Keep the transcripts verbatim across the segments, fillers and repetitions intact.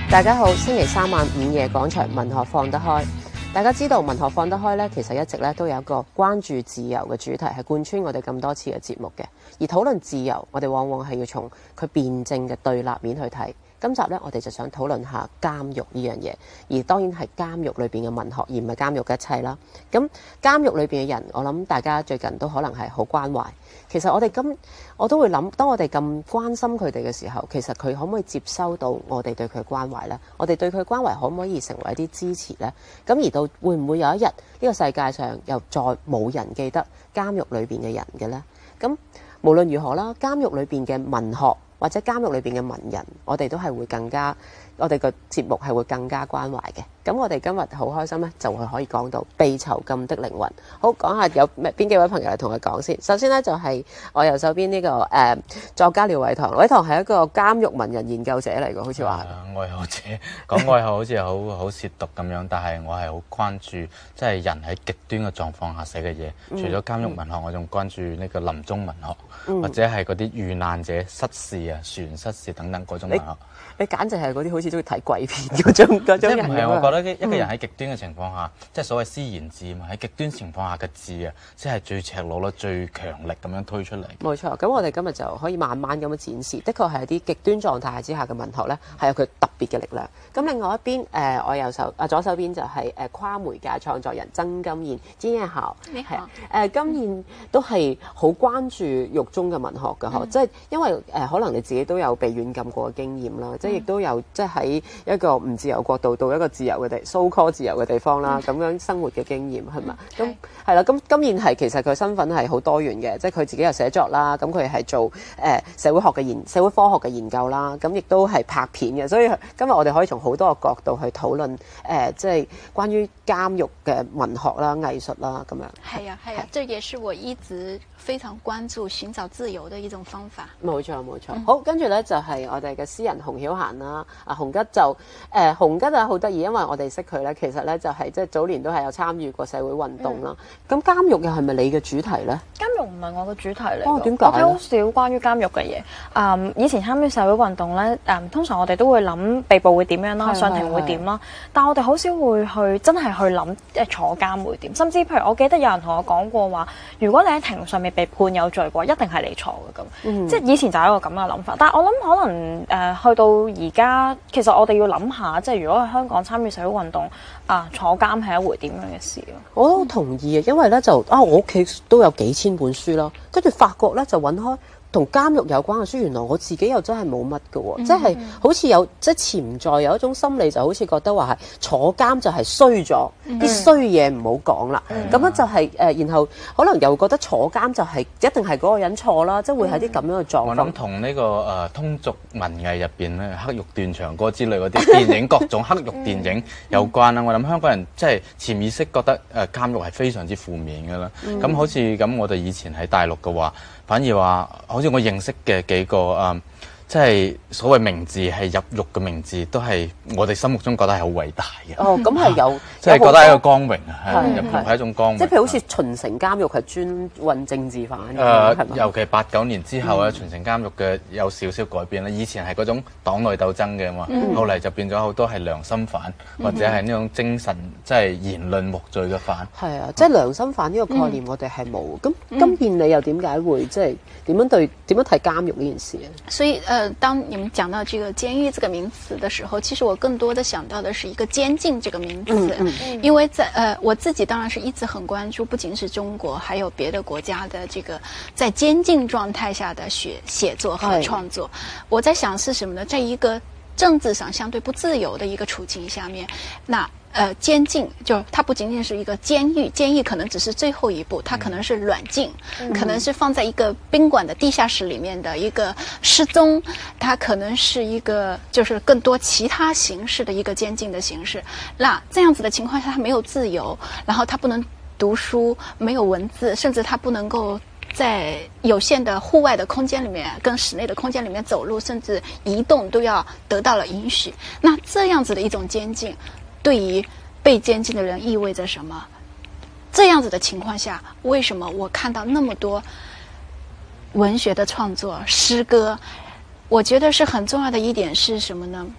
大家好，星期三晚午夜廣場文學放得開。大家知道文學放得開呢，其實一直咧都有一個關注自由嘅主題，係貫穿我哋咁多次嘅節目嘅。而討論自由，我哋往往係要從佢辯證嘅對立面去睇。今集咧，我哋就想討論下監獄呢樣嘢，而當然係監獄裏邊嘅文學，而唔係監獄嘅一切啦。咁監獄裏邊嘅人，我諗大家最近都可能係好關懷。其實我哋今我都會諗，當我哋咁關心佢哋嘅時候，其實佢可唔可以接收到我哋對佢關懷呢？我哋對佢關懷可唔可以成為一啲支持呢？咁而到會唔會有一日呢個世界上又再冇人記得監獄裏邊嘅人嘅呢？咁無論如何啦，監獄裏邊嘅文學或者監獄裏邊嘅文人，我哋都係會更加，我哋個節目係會更加關懷嘅。咁我哋今日好開心咧，就會可以講到被囚禁的靈魂。好，講下有邊幾位朋友嚟同佢講先。首先咧就係、是、我右手邊呢、這個誒、呃、作家廖偉棠，偉棠係一個監獄文人研究者嚟嘅，好似話。 愛好者講愛好好似好好褻瀆咁樣，但係我係好關注即係人喺極端嘅狀況下寫嘅嘢。嗯、除咗監獄文學，嗯、我仲關注呢個臨終文學，嗯、或者係嗰啲遇難者失事啊、船失事等等嗰種文學。 你簡直係嗰啲好似中意睇鬼片嗰種嗰種人。即係唔係？ 我覺得一個人喺極端嘅情況下，嗯、即係所謂詩言志嘛，喺極端情況下嘅志啊，即係最赤裸咯、最強力咁樣推出嚟。冇錯，咁我哋今日就可以慢慢咁樣展示，的確係一啲極端狀態之下嘅文學咧，係有佢特別嘅力量。咁另外一邊，誒、呃、我右手啊左手邊就係、是、誒、呃、跨媒介創作人曾金燕，金燕好， 你好。誒、 呃、金燕都係好關注獄中嘅文學嘅嗬，即係、嗯、因為誒、呃、可能你自己都有被軟禁過嘅經驗啦，即係亦都有即係喺一個唔自由國度到一個自由嘅地 so called 自由嘅地方啦，咁、嗯、樣生活嘅經驗係嘛？咁係啦，咁金燕係其實佢身份係好多元嘅，即係佢自己又寫作啦，咁佢係做誒、呃、社會學嘅研社會科學嘅研究啦，咁亦都係拍片嘅，所以今日我哋可以從好多個角度去討論誒，即係關於監獄嘅文學啦、藝術啦咁樣。 係啊係啊，這也是我一直非常關注尋找自由的一種方法。 冇錯冇錯，嗯、好，跟住咧就係、是、我哋嘅詩人洪曉嫻啦。啊，洪吉就誒洪吉啊好得意，因為我哋識佢咧，其實咧就係即係早年都係有參與過社會運動啦。咁、嗯、監獄又係咪你嘅主題咧？ 監獄唔係我嘅主題嚟。 哦，點解？我睇好少關於監獄嘅嘢。嗯，以前參與社會運動咧，誒、嗯、通常我哋都會諗被捕會點樣啦，上庭會點啦，但係我哋好少會去真係去諗誒坐監會點。甚至譬如我記得有人同我講過話，如果你喺庭上面被判有罪嘅話，一定係你錯嘅咁。嗯、即係以前就係一個咁嘅諗法。但係我諗可能誒、呃、去到而家，其實我哋要諗下，即係如果喺香港參與社會運動啊，坐監係一回點樣嘅事咯。 我都同意啊，因為咧就啊，我屋企都有幾千本書啦，跟住發覺咧就揾開同監獄有關嘅書，原來我自己又真係冇乜嘅喎，嗯、即係好似有即係潛在有一種心理，就好似覺得話係坐監就係衰咗，啲衰嘢唔好講啦。咁、嗯、樣就係、是、誒、呃，然後可能又覺得坐監就係、是、一定係嗰個人錯啦，即係會係啲咁樣嘅狀況。我諗同呢個誒、呃、通俗文藝入邊咧，黑獄斷腸歌之類嗰啲電影各種黑獄電影有關啦。嗯、我諗香港人即係潛意識覺得誒、呃、監獄係非常之負面嘅啦。咁、嗯、好似咁，我哋以前喺大陸嘅話，反而話好似我認識嘅幾個誒、嗯，即係所謂名字係入獄嘅名字，都係我哋心目中覺得係好偉大嘅。 哦，咁係有， 即係覺得係一個光榮啊，係入獄係一種光榮。 即係譬如好似秦城監獄係專運政治犯。誒、 呃，吧尤其八九年之後咧，秦城監獄嘅有少少改變啦。以前係嗰種黨內鬥爭嘅嘛，嗯、後嚟就變咗好多係良心犯，嗯、或者係呢種精神即係、就是、言論無罪嘅犯。 係啊，即係良心犯呢個概念，我哋係冇。咁今遍你又點解會即係點樣對點樣睇監獄呢件事啊？ 所以，呃，當你們講到這個監獄這個名詞的時候，其實我更多的想到的是一個監禁這個名詞，嗯嗯、因為在呃我自己當然是一直很關注，不僅是中國，還有別的國家的這個在監禁狀態下的寫寫作和創作。我在想是什麼呢？在一個政治上相對不自由的一個處境下面，那呃監禁就它不僅僅是一個監獄，監獄可能只是最後一步，它可能是軟禁，嗯、可能是放在一個賓館的地下室裡面的一個失蹤，它可能是一個就是更多其他形式的一個監禁的形式。那這樣子的情況下，它沒有自由，然後它不能讀書，沒有文字，甚至它不能夠在有限的戶外的空間裡面跟室內的空間裡面走路，甚至移動都要得到了允許。那這樣子的一種監禁對於被監禁的人意味着什麼？這樣子的情況下，為什麼我看到那麼多文學的創作、詩歌？我覺得是很重要的一點是什麼呢？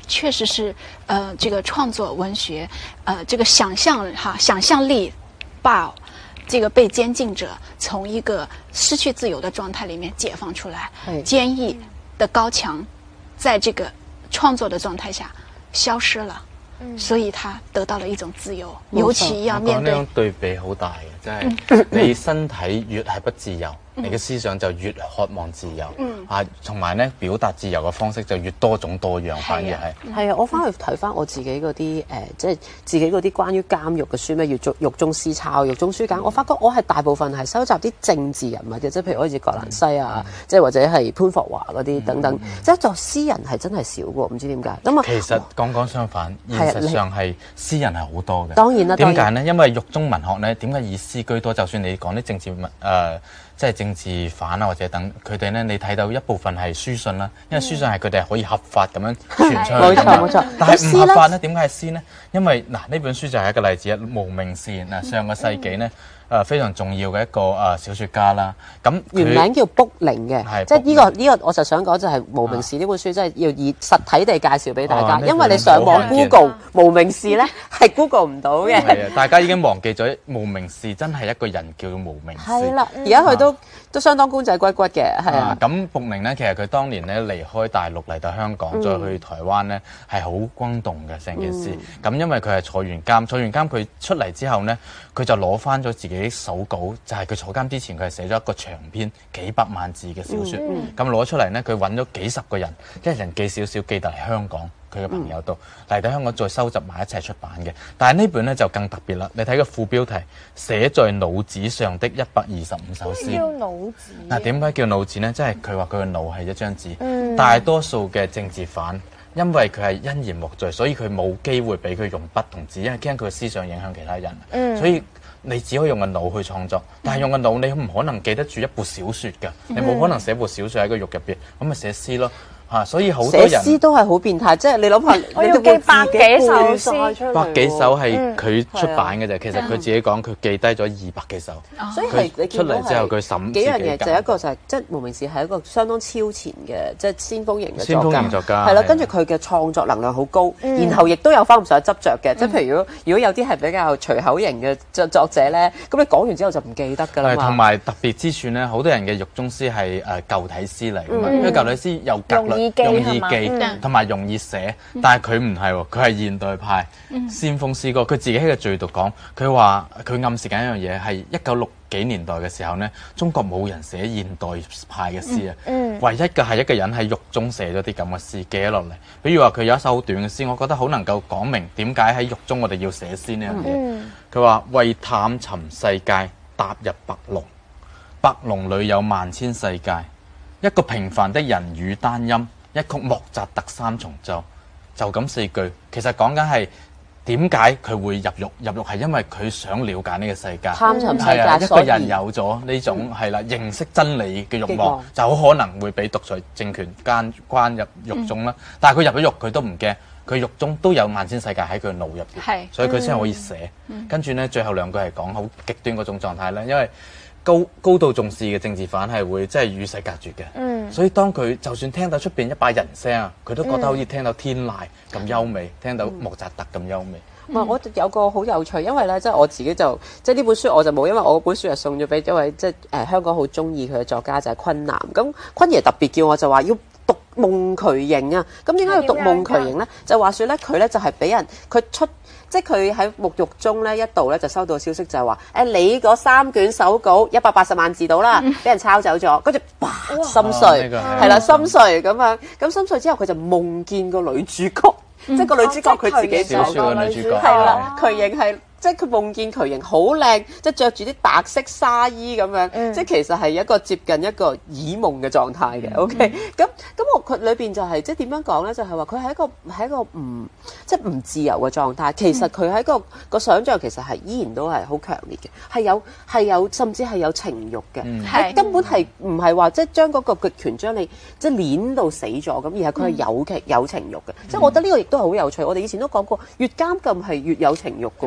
确实是呃这个创作文学，呃这个想象哈想象力把这个被监禁者从一个失去自由的状态里面解放出来，坚毅的高墙在这个创作的状态下消失了。所以他得到了一種自由，尤其要面對。 我講呢種對比好大嘅，即係你身體越係不自由，你嘅思想就越渴望自由。嗯啊，同埋咧表達自由嘅方式就越多種多樣，反而係。 係啊，我翻去睇翻我自己嗰啲誒，即係自己嗰啲關於監獄嘅書咩，獄中獄中思抄、獄中書簡，我發覺我係大部分係收集啲政治人物嘅，即係譬如好似葛蘭西啊，即係或者係潘霍華嗰啲等等，即係作詩人係真係少喎，唔知點解。咁啊， 其實剛剛相反，現實上係詩人係好多嘅。 當然啦， 點解呢？因為獄中文學咧，點解以詩居多？就算你講啲政治文誒。呃即係政治犯啊，或者等佢哋咧，你睇到一部分係書信啦，因為書信係佢哋可以合法咁樣傳出去。冇錯冇錯。但係唔合法咧，點解係詩呢？因為嗱呢本書就係一個例子啊，無名氏嗱上個世紀呢。誒非常重要嘅一個誒小説家啦，咁原名叫卜寧嘅，即係呢個呢個我就想講就係無名氏呢本書，即係要以實體地介紹俾大家，因為你上網 Google 無名氏咧係 Google 唔到嘅。 係啊，大家已經忘記咗無名氏真係一個人叫做無名氏。 係啦，而家佢都都相當官仔骨骨嘅，係啊。 咁卜寧咧，其實佢當年咧離開大陸嚟到香港，再去台灣咧係好轟動嘅成件事。咁因為佢係坐完監，坐完監佢出嚟之後咧，佢就攞翻咗自己手稿。就係佢坐監之前，佢係寫咗一個長篇幾百萬字嘅小説，咁攞、嗯、出嚟呢，佢揾咗幾十個人，一人寄少少寄到嚟香港，佢嘅朋友度嚟到香港再收集埋一齊出版嘅。但係呢本呢就更特別啦，你睇個副標題寫在腦紙上的一百二十五首詩。 叫腦紙。 嗱點解叫腦紙呢？即係佢話佢嘅腦係一張紙，嗯、大多數嘅政治犯因為佢係因言獲罪，所以佢冇機會俾佢用筆同紙，因為驚佢嘅思想影響其他人，嗯、所以。你只可以用個腦去創作，但係用個腦你唔可能記得住一部小説㗎，你冇可能寫部小説喺個獄入邊，咁咪寫詩咯。嚇，所以好多人寫詩都係好變態，即係你諗下， 我要記百幾首詩， 百幾首係佢出版嘅啫。其實佢自己講，佢記低咗二百幾首。 所以係你出嚟之後，佢審幾樣嘢，就一個就係即係無名氏係一個相當超前嘅即係先鋒型嘅先鋒型作家， 係啦。跟住佢嘅創作能量好高，然後亦都有翻唔上執着嘅。即係譬如如果如果有啲係比較隨口型嘅作作者咧，咁你講完之後就唔記得㗎啦嘛。 同埋特別之處咧，好多人嘅獄中詩係誒舊體詩嚟㗎嘛，因為舊體詩有格律。容易記同埋容易寫，但係佢唔係喎，佢係現代派先鋒詩歌。佢自己喺個序度講，佢話佢暗示緊一樣嘢係一九六幾年代嘅時候呢，中國冇人寫現代派嘅詩啊，嗯嗯、唯一嘅係一個人喺獄中寫咗啲咁嘅詩記咗落嚟。比如話佢有一首好短嘅詩，我覺得好能夠講明點解喺獄中我哋要寫詩呢樣嘢。佢話、嗯、為探尋世界踏入白龍，白龍裏有萬千世界，一個平凡的人語單音。一曲莫扎特三重奏，就咁四句，其實講緊係點解佢會入獄？入獄係因為佢想了解呢個世界， 探尋世界。 係啊，一個人有咗呢種係啦、嗯，認識真理嘅慾望，就好可能會俾獨裁政權關關入獄中啦。嗯、但係佢入咗獄，佢都唔驚，佢獄中都有萬千世界喺佢腦入邊， 係， 所以佢先可以寫。嗯、跟住咧，最後兩句係講好極端嗰種狀態咧，因為。高高度重視嘅政治犯係會真係與世隔絕嘅，嗯、所以當佢就算聽到出邊一把人聲啊，佢都覺得好似聽到天籟咁優美，嗯、聽到莫扎特咁優美。 唔係、嗯，我有個好有趣，因為咧，即係我自己就即係呢本書我就冇，因為我本書係送咗俾一位即係誒、呃、香港好中意佢嘅作家就係、是、昆南。咁昆爺特別叫我就話要讀夢渠營啊。咁點解要讀夢渠營咧？就話説咧，佢咧就係、是、俾人佢出。即係佢喺沐獄中咧，一度咧就收到消息就係話：誒你嗰三卷手稿一百八十萬字到啦，俾人抄走咗，跟住哇心碎，係啦心碎咁樣。咁心碎之後，佢就夢見個女主角，即係個女主角佢自己小説嘅女主角， 係啦，渠營係。即係佢夢見渠營好靚，即係着住啲白色紗衣咁樣，嗯、即係其實係一個接近一個綺夢嘅狀態嘅。OK，咁咁我佢裏邊就係、是、即係點樣講咧？就係話佢係一個係一個唔即係唔自由嘅狀態。其實佢喺個個想像其實係依然都係好強烈嘅，係有係有甚至係有情慾嘅，係、嗯、根本係唔係話即係將嗰個極權將你即係攣到死咗咁，而係佢係有劇有情慾嘅。嗯、即係我覺得呢個亦都係好有趣。我哋以前都講過，越監禁係越有情慾嘅喎，係唔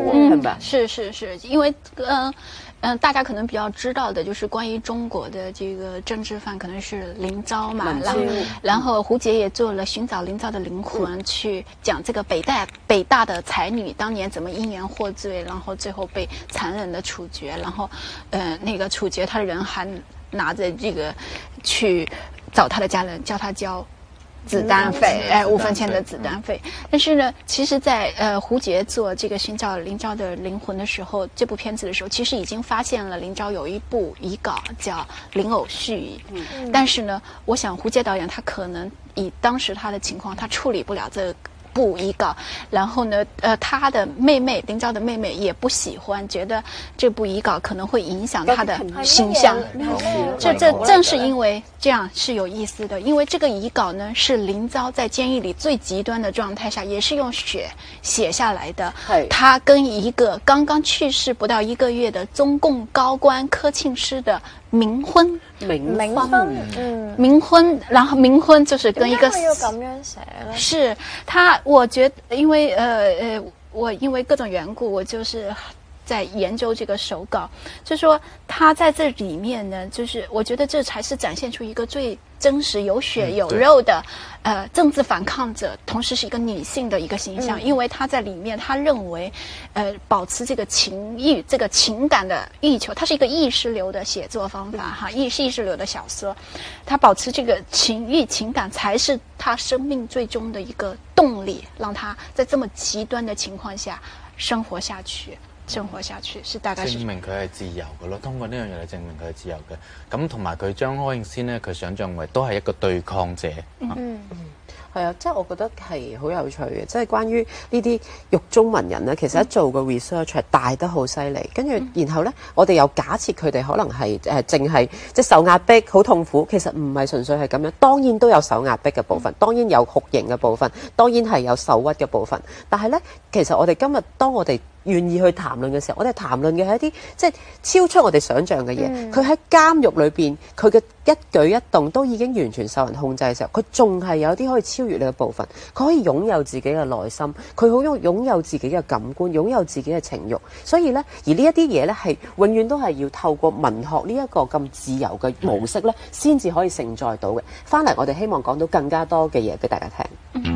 吧？ 是是是，因为嗯。呃嗯，大家可能比较知道的就是关于中国的这个政治犯，可能是林昭嘛，然后然后胡洁也做了《寻找林昭的灵魂》，去讲这个北大北大的才女当年怎么因言获罪，然后最后被残忍的处决，然后呃那个处决他的人还拿着这个去找他的家人，叫他交子弹费，哎，五分钱的子弹费。但是呢，其实在，呃胡洁做这个寻找林昭的灵魂的时候，这部片子的时候，其实已经发现了林昭有一部遗稿叫《灵偶续遗》，嗯，但是呢，我想胡洁导演他可能以当时他的情况，他处理不了这个部遗稿，然后呢，呃，他的妹妹林昭的妹妹也不喜欢，觉得这部遗稿可能会影响他的形象。这这正是因为这样是有意思的，因为这个遗稿呢是林昭在监狱里最极端的状态下，也是用血写下来的。他跟一个刚刚去世不到一个月的中共高官柯庆施的冥婚。 冥婚，嗯， 冥婚，然後冥婚就是跟一個點解佢要咁樣寫呢？ 是他，我覺得因為呃呃，我因為各種緣故，我就是在研究這個手稿，就說他在這裡面呢，就是我覺得這才是展現出一個最真實有血有肉的、嗯、呃政治反抗者，同時是一個女性的一個形象，嗯、因為他在裡面他認為呃保持這個情慾這個情感的欲求，它是一個意識流的寫作方法哈，意意識流的小說，他保持這個情慾情感才是他生命最終的一個動力，讓他在這麼極端的情況下生活下去。生活下去是大概是證明佢係自由嘅咯，通過呢樣嘢嚟證明佢係自由嘅。咁同埋佢將柯應先咧，佢想象為都係一個對抗者。嗯嗯，係啊，即係我覺得係好有趣嘅，即係關於呢啲獄中文人咧，其實一做個 research 係大得好犀利，跟住然後咧，我哋又假設佢哋可能係誒淨係即係受壓迫好痛苦，其實唔係純粹係咁樣，當然都有受壓迫嘅部分，當然有酷刑嘅部分，當然係有受屈嘅部分，但係咧，其實我哋今日當我哋願意去談論嘅時候，我哋談論嘅係一啲即係超出我哋想象嘅嘢。佢喺監獄裏邊，佢嘅一舉一動都已經完全受人控制嘅時候，佢仲係有啲可以超越你嘅部分。佢可以擁有自己嘅內心，佢好擁擁有自己嘅感官，擁有自己嘅情慾。所以呢，而呢一啲嘢呢，係永遠都係要透過文學呢一個咁自由嘅模式呢，先至可以承載到嘅。翻嚟我哋希望講到更加多嘅嘢俾大家聽。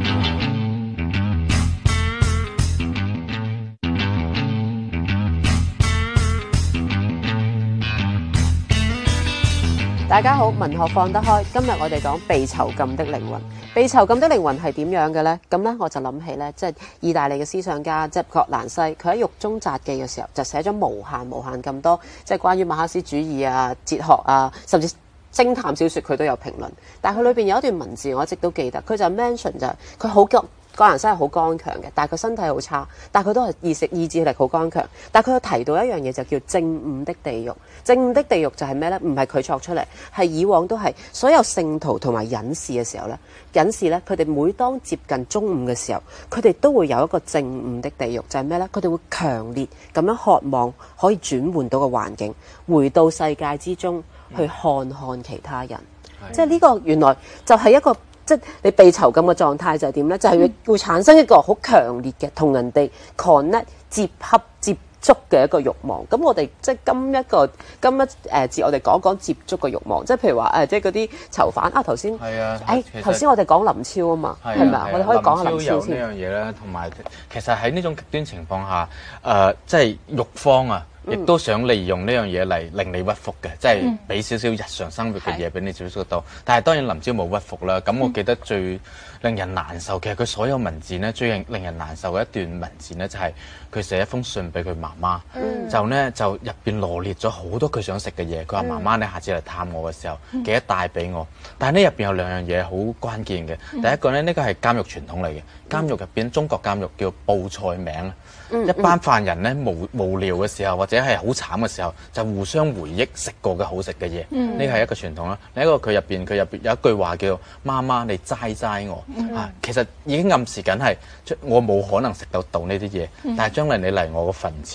大家好，文學放得開。今日我哋講被囚禁的靈魂。被囚禁的靈魂係點樣嘅呢？咁呢，我就諗起呢，即係意大利嘅思想家即係葛蘭西，佢喺獄中札記嘅時候就寫咗無限無限咁多，即係關於馬克思主義啊、哲學啊，甚至偵探小說佢都有評論。但係佢裏邊有一段文字我一直都記得，佢就 mention 就係佢好急。葛蘭西係好剛強嘅，但係佢身體好差，但係佢都係意識意志力好剛強。但係佢有提到一樣嘢就叫正午的地獄。正午的地獄就係咩呢？唔係佢作出嚟，係以往都係所有聖徒同埋隱士嘅時候呢，隱士呢，佢哋每當接近中午嘅時候，佢哋都會有一個正午的地獄，就係咩呢？佢哋會強烈咁樣渴望可以轉換到個環境，回到世界之中去看看其他人。嗯、即係呢個原來就係一個。即係你被囚禁嘅狀態就係點呢？就係、是、會產生一個好強烈嘅同人哋 connect 接洽接觸嘅一個慾望。咁我哋即係今一個今一誒節，我哋講講接觸嘅慾望。即係譬如話誒，即係嗰啲囚犯啊，頭先係啊， 誒頭先我哋講林超啊嘛，係咪啊？我哋可以講下林超先。 林超有呢樣嘢啦，同埋其實喺呢種極端情況下，誒、呃、即係獄方啊。亦都想利用呢樣嘢嚟令你屈服嘅，即係俾少少日常生活嘅嘢俾你接觸到。但係當然林超冇屈服啦。咁我記得最令人難受，其實佢所有文字呢，最令人難受嘅一段文字呢，就係佢寫一封信俾佢媽媽，嗯、就呢，就入邊羅列咗好多佢想食嘅嘢。佢話媽媽，你下次嚟探我嘅時候，記得帶俾我。但係呢入邊有兩樣嘢好關鍵嘅。第一個呢，呢個係監獄傳統嚟嘅，監獄入邊中國監獄叫報菜名。嗯、一班犯人咧無無聊嘅時候，或者係好慘嘅時候，就互相回憶食過嘅好食嘅嘢。呢個係一個傳統啦。另一個佢入邊佢入邊有一句話叫媽媽你齋齋我、嗯啊、其實已經暗示緊係我冇可能食到到呢啲嘢，嗯、但係將來你嚟我個墳前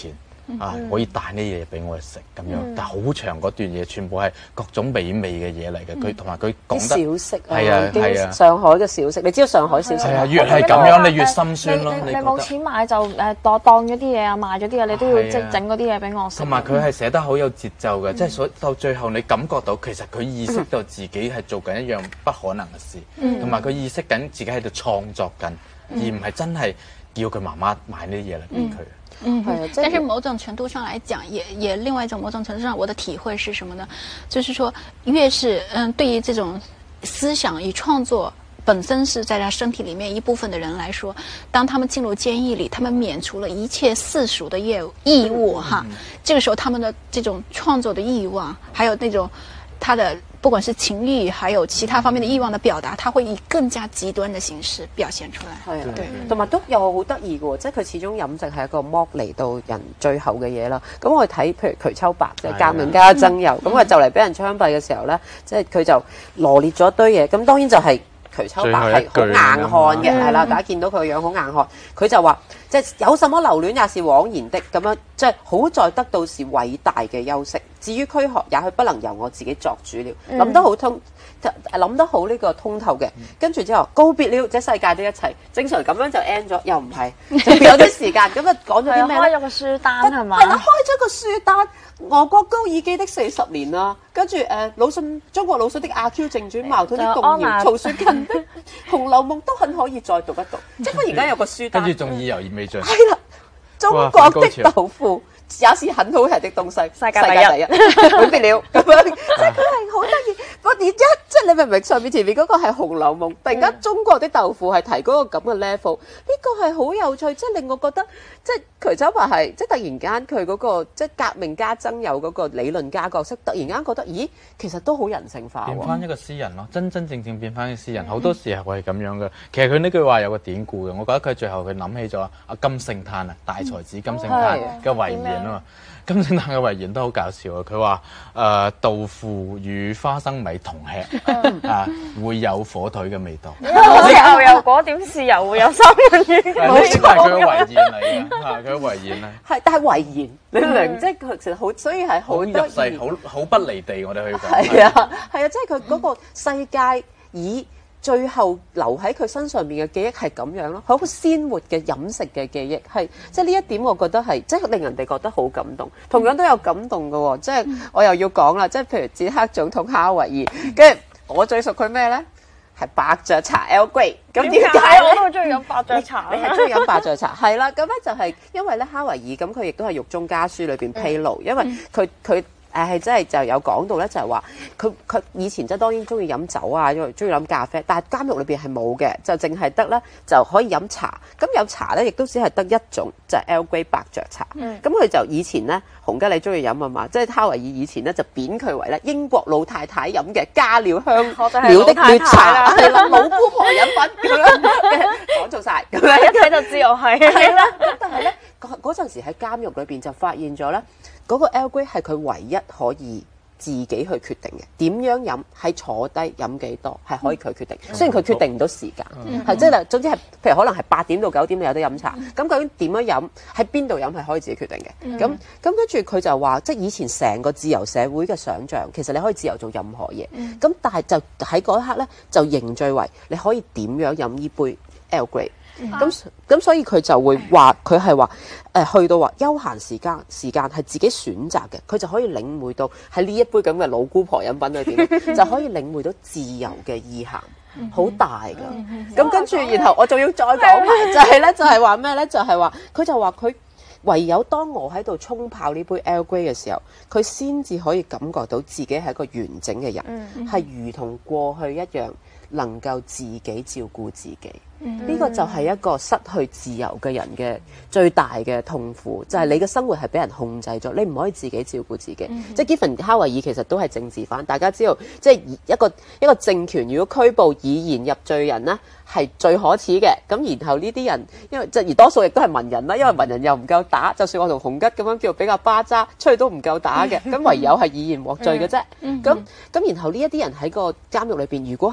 啊，可以帶啲嘢俾我哋食咁樣，但係好長嗰段嘢，全部係各種美味嘅嘢嚟嘅。佢同埋佢講得啲小食啊， 係啊係啊， 上海嘅小食，你知道上海小食係啊，越係咁樣你越心酸咯。 你你冇錢買就誒當當咗啲嘢啊，賣咗啲嘢，你都要即係整嗰啲嘢俾我食。 同埋佢係寫得好有節奏嘅，即係所到最後你感覺到其實佢意識到自己係做緊一樣不可能嘅事，同埋佢意識緊自己喺度創作緊，而唔係真係叫佢媽媽買呢啲嘢嚟俾佢。 嗯，但是某種程度上来讲，也也另外一种某种程度上，我的体会是什么呢？就是说，越是嗯，对于这种思想与创作本身是在他身体里面一部分的人来说，当他们进入监狱里，他们免除了一切世俗的业义务哈，这个时候他们的这种创作的欲望，还有那种他的不管是情欲，還有其他方面的欲望的表達，他會以更加極端的形式表現出來。 係啊，同埋都又好得意嘅喎，即係佢始終飲食係一個剝離到人最後嘅嘢啦。咁我哋睇譬如瞿秋白即係革命家曾柔，咁佢就嚟俾人槍斃嘅時候咧，即係佢就羅列咗一堆嘢。咁當然就係瞿秋白係好硬漢嘅，係啦，大家見到佢個樣好硬漢，佢就話即係有什麼留戀也是枉然的咁樣，即係好在得到是偉大嘅休息。至於軀殼，也許不能由我自己作主了。諗、嗯、得好通，諗得好呢個通透嘅。跟住之後告別了，這世界的一切，正常咁樣就 end 咗，又唔係，仲有啲時間咁啊講咗啲咩咧？開咗個書單係嘛？ 係啦，開咗個書單，俄國高爾基的四十年啦，跟住誒魯迅中國魯迅的阿 Q 正傳，矛盾的動搖，曹雪芹的《紅樓夢》都很可以再讀一讀。即係忽然間有個書單， 跟住仲意猶未盡。 係啦，中國的豆腐。也是很好吃的東西， 世界第一， 永別了咁樣，即係佢係好得意。我而家即係你明唔明？上面前面嗰個係《紅樓夢》，突然間中國的豆腐係提嗰個咁嘅 level，呢個係好有趣，即係令我覺得即係瞿秋白係即係突然間佢嗰個即係革命家曾柔嗰個理論家角色，突然間覺得咦，其實都好人性化喎。 變翻一個詩人咯，真真正正變翻一個詩人，好多時候係咁樣嘅。其實佢呢句話有個典故嘅，我覺得佢最後佢諗起咗阿金聖嘆啊，大才子金聖嘆嘅遺言。金聖嘆嘅遺言都好搞笑啊！佢話誒豆腐與花生米同吃啊，會有火腿嘅味道。 好似牛油果點豉油會有三文魚。 呢個係佢嘅遺言嚟嘅，係佢嘅遺言咧。 係，但係遺言你明？即係佢其實好，所以係好入世，好好不離地。我哋去講係啊，係啊，即係佢嗰個世界以。最後留喺佢身上面嘅記憶係咁樣咯，好鮮活嘅飲食嘅記憶係，即係呢一點我覺得係，即係令人哋覺得好感動。同樣都有感動嘅喎，即係我又要講啦，即係譬如捷克總統哈維爾，跟住我最熟佢咩咧？係伯爵茶 Earl Grey。咁點解我都好中意飲伯爵茶。 你係中意飲伯爵茶係啦，咁咧就係因為咧哈維爾咁佢亦都係獄中家書裏邊披露，因為佢佢。誒係真係就有講到咧，就係話佢佢以前即係當然中意飲酒啊，因為中意飲咖啡，但係監獄裏邊係冇嘅，就淨係得咧就可以飲茶。咁有茶咧，亦都只係得一種，就係 Earl Grey 伯爵茶。咁佢、嗯、就以前咧，洪吉你中意飲啊嘛，即係哈維爾以前咧就貶佢為咧英國老太太飲嘅加了香料的劣茶，係啦，老姑婆飲品咁樣講做晒，咁樣一睇就知我係。 係啦，咁但係咧嗰嗰陣時喺監獄裏邊就發現咗咧。嗰個 Earl Grey 係佢唯一可以自己去決定嘅，點樣飲，喺坐低飲幾多係可以佢決定。嗯、雖然佢決定唔到時間，係即係總之係譬如可能係八點到九點你有得飲茶，咁、嗯、究竟點樣飲，喺邊度飲係可以自己決定嘅。咁咁跟住佢就話，即係以前成個自由社會嘅想像，其實你可以自由做任何嘢。咁、嗯、但係就喺嗰一刻咧，就凝聚為你可以點樣飲呢杯 Earl Grey。咁咁、嗯、所以佢就會話佢係話誒去到話休閒時間時間係自己選擇嘅，佢就可以領會到喺呢一杯咁嘅老姑婆飲品裏邊就可以領會到自由嘅意涵，好大㗎。咁跟住然後我仲要再講埋就係咧，就係話咩咧？就係話佢就話佢唯有當我喺度沖泡呢杯 Earl Grey 嘅時候，佢先至可以感覺到自己係一個完整嘅人，係如同過去一樣能夠自己照顧自己。呢、嗯、個就係一個失去自由嘅人嘅最大嘅痛苦，就係、是、你嘅生活係俾人控制咗，你唔可以自己照顧自己。嗯、即係 Giffen 哈維爾其實都係政治犯，大家知道，即係一個一個政權如果拘捕以言入罪人呢，係最可恥嘅。咁然後呢啲人，因為即係而多數亦都係文人啦，因為文人又唔夠打，就算我同洪吉咁樣叫比較巴渣，出去都唔夠打嘅，咁唯有係以言獲罪嘅啫。咁咁、嗯嗯、然後呢一啲人喺個監獄裏邊，如果係比較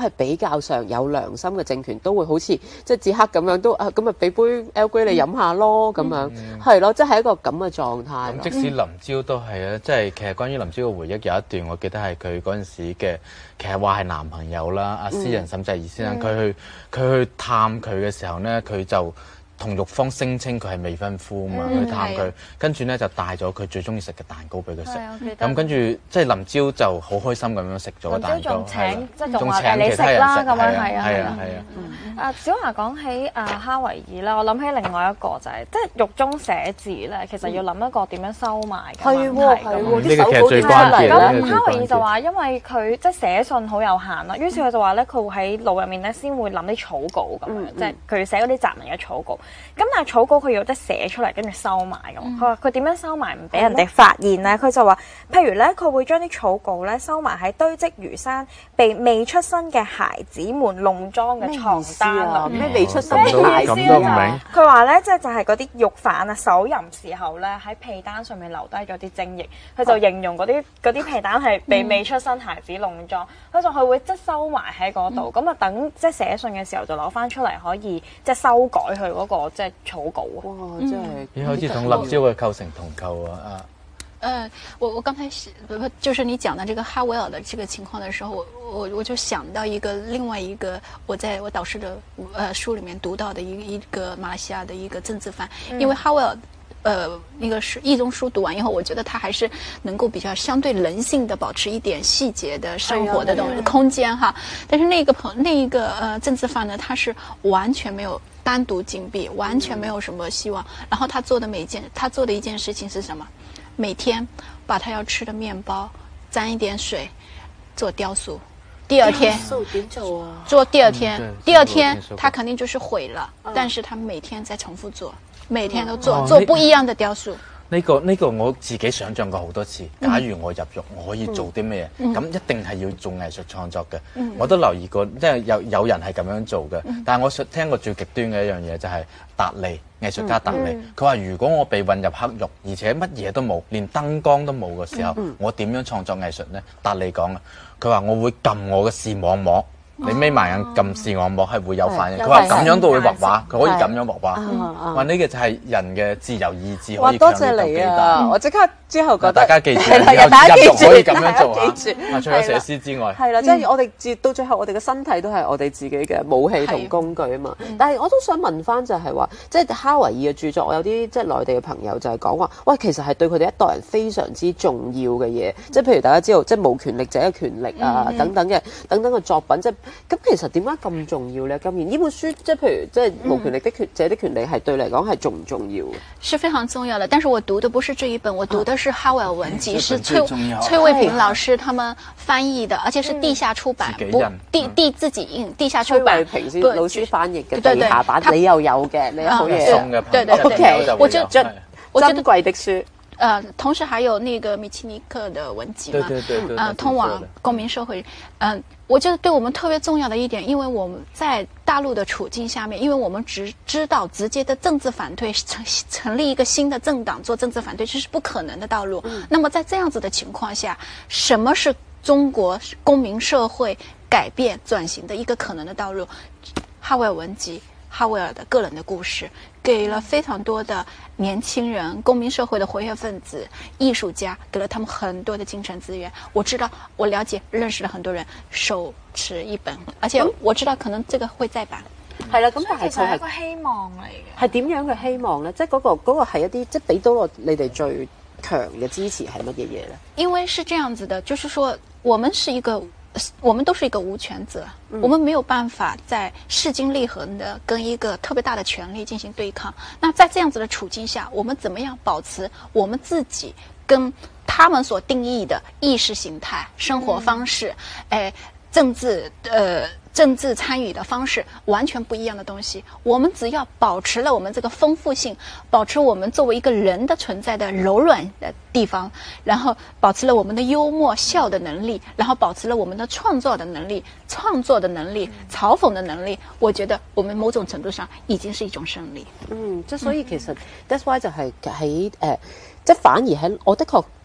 較上有良心嘅政權都會好似即係捷克咁樣都啊咁咪俾杯 Earl Grey 你飲下咯咁樣，係咯，即係一個咁嘅狀態。 咁即使林朝都係啊，即係其實關於林朝嘅回憶有一段，我記得係佢嗰陣時嘅，其實話係男朋友啦，阿詩人沈濟儀先生，佢去佢去探佢嘅時候咧，佢就同玉芳聲稱佢係未婚夫嘛， 嗯、 去探佢，跟住咧就帶咗佢最中意食嘅蛋糕俾佢食。咁跟住即係林朝就好開心咁樣食咗個蛋糕， 仲請即係仲仲話誒你食啦咁樣，係啊係啊係啊。 啊小華講起啊哈維爾啦，我諗起另外一個就係即係獄中寫字咧，其實要諗一個點樣收埋嘅問題。係喎， 呢個其實最關鍵。 咁哈維爾就話因為佢即係寫信好有限啦，於是佢就話咧佢會喺腦入面咧先會諗啲草稿咁樣，即係佢寫嗰啲雜文嘅草稿。咁但係草稿佢要即係寫出嚟，跟住收埋咁。佢話佢點樣收埋唔俾人哋發現咧？佢就話，譬如咧，佢會將啲草稿咧收埋喺堆積如山、被未出生嘅孩子們弄裝嘅床單裏。 咩未出生嘅孩子啊？ 佢話咧，即係就係嗰啲獄犯啊，手淫時候咧喺被單上面留低咗啲精液。佢就形容嗰啲嗰啲被單係被未出生孩子弄裝。佢就佢會即係收埋喺嗰度，咁啊等即係寫信嘅時候就攞翻出嚟，可以即係修改佢嗰個即係草稿。 哇，真係， 你好似同林朝嘅構成同構啊啊！ 呃，我我刚才就是你讲的这个哈维尔的这个情况的时候，我我我就想到一个另外一个我在我导师的呃书里面读到的一个一个马来西亚的一个政治犯，嗯、因为哈维尔。呃，那个是一中书读完以后，我觉得他还是能够比较相对人性的保持一点细节的生活的东西、哎、空间哈。但是那个朋那一个呃政治犯呢，他是完全没有单独禁闭，完全没有什么希望。然后他做的每一件，他做的一件事情是什么？每天把他要吃的面包沾一点水，做雕塑。第二天做第二天，嗯、第二天他肯定就是毁了，嗯、但是他每天在重复做。每天都做、哦、做不一樣嘅雕塑。 呢、這個呢、這個我自己想象過好多次。假如我入獄，我可以做啲咩嘢？咁、嗯、一定係要做藝術創作嘅。嗯、我都留意過，即係有有人係咁樣做嘅。嗯、但係我聽過最極端嘅一樣嘢就係達利藝術家達利，佢話、嗯嗯、如果我被混入黑獄，而且乜嘢都冇，連燈光都冇嘅時候，嗯、我點樣創作藝術呢？達利講啊，佢話我會撳我嘅視網膜。你眯埋眼撳視網膜係會有反應，佢話咁樣都會畫畫，佢可以咁樣畫畫。話呢個就係人嘅自由意志可以強烈到幾大。 我即刻之後覺得大家記住， 以後入獄可以咁樣做啊！除咗寫詩之外， 係啦，即係我哋至到最後，我哋嘅身體都係我哋自己嘅武器同工具啊嘛。但係我都想問翻就係話，即係哈維爾嘅著作，我有啲即係內地嘅朋友就係講話，喂，其實係對佢哋一代人非常之重要嘅嘢。即係譬如大家知道，即係無權力者嘅權力啊，等等嘅等等嘅作品，即係。咁其實點解咁重要呢？今年呢本書即係譬如即係無權力的權者的權利係對嚟講係重唔重要嘅？ 是非常重要的，但是我讀的不是這一本，我讀的是哈維爾文集，是崔崔衛平老師他們翻譯的，而且是地下出版，不地地自己印，地下出版。 崔衛平先老師翻譯嘅地下版，你又有嘅，你好嘢。 對對對，我就我覺得珍貴的書。 呃，同時還有那個米奇尼克的文集嘛， 對對對對， 呃，通往公民社會，嗯、呃，我覺得對我們特別重要的一點，因為我們在大陸的處境下面，因為我們只知道直接的政治反對，成成立一個新的政黨做政治反對，這是不可能的道路。嗯、那麼在這樣子的情況下，什麼是中國公民社會改變轉型的一個可能的道路？哈維爾文集。哈維爾的個人的故事，給了非常多的年輕人、公民社會的活躍分子、藝術家，給了他們很多的精神資源。我知道，我了解、認識了很多人手持一本，而且我知道可能這個會再版。 係啦，咁但係其實係一個希望嚟嘅。 係點樣嘅希望呢？即係嗰個嗰個係一啲即係俾到我你哋最強嘅支持係乜嘢嘢呢？ 因為是這樣子的，就是說我們是一個。我們都是一個無權者，嗯、我們沒有辦法在勢均力衡的跟一個特別大的權力進行對抗。那在這樣子的處境下，我們怎麼樣保持我們自己跟他們所定義的意識形態、生活方式、嗯、誒政治呃政治參與的方式完全不一樣的東西？我們只要保持了我們這個豐富性，保持我們作為一個人的存在的柔軟的地方，然後保持了我們的幽默笑的能力，然後保持了我們的創造的能力、創作的能力、嘲諷的能力，我覺得我們某種程度上已經是一種勝利。 嗯，即係所以其實、嗯、that's why 就係喺誒，即係反而喺我的確。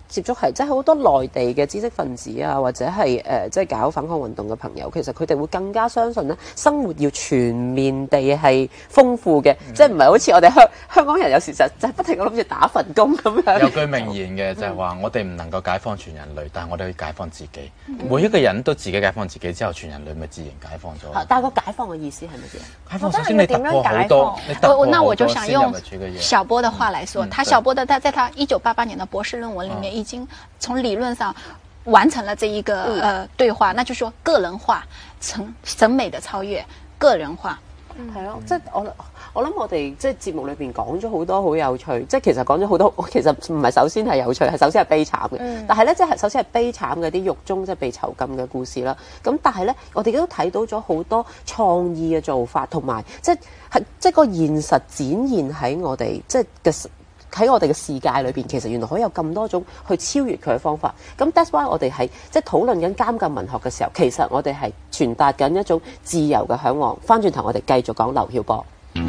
接觸係即係好多內地嘅知識分子啊，或者係誒、呃、即係搞反抗運動嘅朋友，其實佢哋會更加相信咧，生活要全面地係豐富嘅，嗯、即係唔係好似我哋香香港人有時就就係不停咁諗住打份工咁樣。 有句名言嘅就係話：我哋唔能夠解放全人類，但係我哋可以解放自己。嗯、每一個人都自己解放自己之後，全人類咪自然解放咗。 但係個解放嘅意思係乜嘢？ 解放首先你突破好多，你突破好多那我就想用小波的話來說， 嗯、 他小波的他在他一九八八年的博士論文裡面已經從理論上完成了這一個、嗯、呃對話，那就是說個人化、審審美的超越、個人化。 係咯、嗯，即係我我諗我哋即係節目裏邊講咗好多好有趣，即係其實講咗好多，其實唔係首先係有趣，係首先係悲慘嘅。嗯、但係咧，即係首先係悲慘嘅啲獄中即係被囚禁嘅故事啦。咁但係咧，我哋都睇到咗好多創意嘅做法，同埋即係係即係個現實展現喺我哋即係嘅。喺我哋嘅視界裏邊，其實原來可以有咁多種去超越佢嘅方法。咁 that's why 我哋係即係討論緊監禁文學嘅時候，其實我哋係傳達緊一種自由嘅嚮往。翻轉頭，我哋繼續講劉曉波。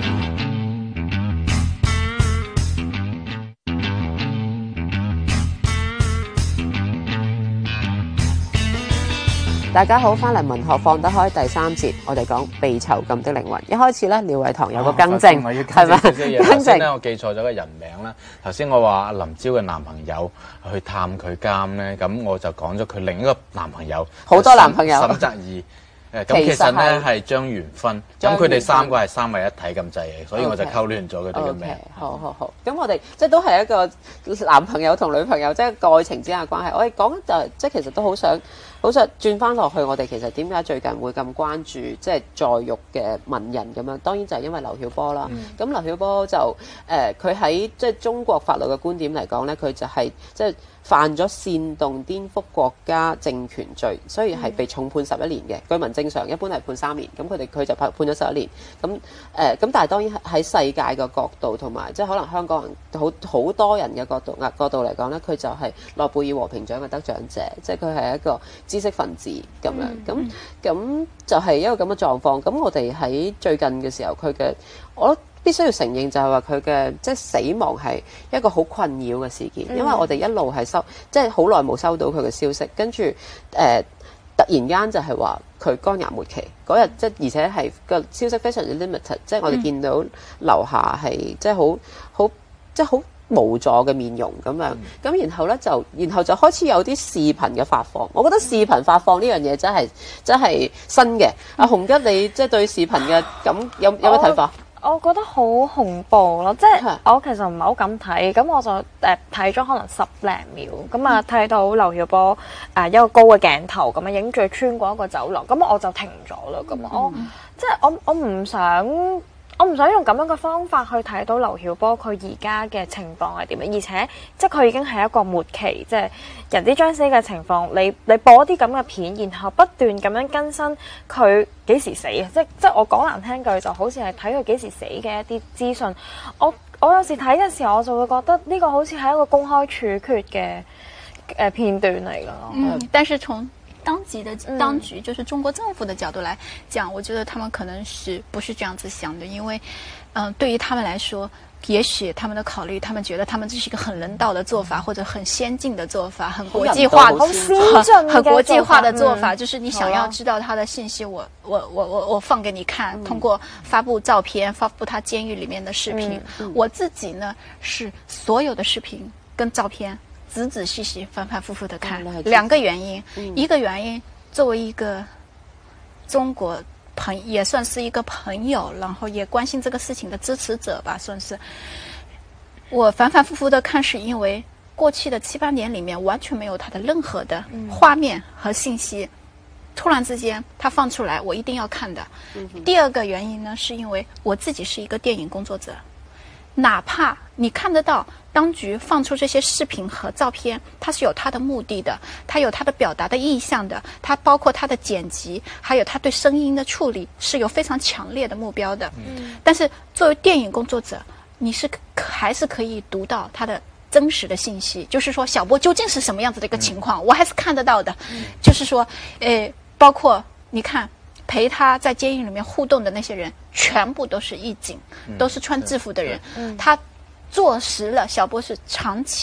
大家好，翻嚟文學放得開第三節，我哋講被囚禁的靈魂。一開始咧，廖偉棠有個更正，係咪、哦？ 頭先咧，我記錯咗個人名啦。頭先我話阿林昭嘅男朋友去探佢監咧，咁我就講咗佢另一個男朋友， 好多男朋友， 沈澤義。誒咁其實咧係張元芬，咁佢哋三個係三位一體咁滯嘅，所以我就溝亂咗佢哋嘅名。 Okay, 好好好，咁我哋即係都係一個男朋友同女朋友即係愛情之間嘅關係。我哋講就係即係其實都好想好想轉翻落去，我哋其實點解最近會咁關注即係在獄嘅文人咁樣？當然就係因為劉曉波啦。咁、嗯、劉曉波就誒佢喺即係中國法律嘅觀點嚟講咧，佢就係即係犯咗煽動顛覆國家政權罪，所以係被重判十一年嘅。據聞正常一般係判三年，咁佢哋佢就判判咗十一年。咁誒咁，但係當然喺世界嘅角度同埋即係可能香港人好好多人嘅角度啊角度嚟講咧，佢就係諾貝爾和平獎嘅得獎者，即係佢係一個知識分子咁樣。咁咁、嗯、就係一個咁嘅狀況。咁我哋喺最近嘅時候，佢嘅我必須要承認就係話佢嘅即係死亡係一個好困擾嘅事件，因為我哋一路係收即係好耐冇收到佢嘅消息，跟住誒突然間就係話佢肝癌末期嗰日，即係而且係個消息非常之 limited， 即係我哋見到樓下係即係好好即係好無助嘅面容咁樣，咁、嗯、然後咧就然後就開始有啲視頻嘅發放，我覺得視頻發放呢樣嘢真係真係新嘅。阿洪吉，你即係對視頻嘅咁有有咩睇法？ 我覺得好恐怖咯，即係我其實唔係好敢睇，咁我就誒睇咗可能十零秒，咁啊睇到劉曉波誒、呃、一個高嘅鏡頭咁樣影住穿過一個走廊，咁我就停咗啦。咁、嗯、我即係我我唔想。我唔想用咁樣嘅方法去睇到劉曉波佢而家嘅情況係點樣，而且即係佢已經係一個末期，即係人之將死嘅情況。你你播啲咁嘅片，然後不斷咁樣更新佢幾時死啊！即即係我講難聽句，就好似係睇佢幾時死嘅一啲資訊。我我有時睇嘅時候，我就會覺得呢個好似係一個公開處決嘅誒片段嚟㗎。 嗯，但是從當局的當局，就是中國政府的角度來講，我覺得他們可能是不是這樣子想的？因為，嗯、呃，對於他們來說，也許他們的考慮，他們覺得他們這是一個很人道的做法，或者很先進的做法，很國際化、很很國際化的做法。就是你想要知道他的信息，我我我我我放給你看，通過發布照片，發布他監獄裡面的視頻。我自己呢，是所有的視頻跟照片。仔仔細細、反反复复的看，嗯、兩個原因。嗯、一個原因，作為一個中國朋，也算是一個朋友，然後也關心這個事情的支持者吧，算是。我反反复复的看，是因為過去的七八年裡面完全沒有他的任何的畫面和信息，嗯、突然之間他放出來，我一定要看的。嗯、哼第二個原因呢，是因為我自己是一個電影工作者。哪怕你看得到當局放出這些視頻和照片，它是有它的目的的，它有它的表達的意向的，它包括它的剪輯，還有它對聲音的處理是有非常強烈的目標的。嗯，但是作為電影工作者，你是還是可以讀到它的真實的信息，就是說小波究竟是什麼樣子的一個情況，嗯、我還是看得到的。嗯、就是說，誒，包括你看。陪他在監獄裡面互動的那些人，全部都是義警，嗯、都是穿制服的人。嗯、他坐實了小波是長期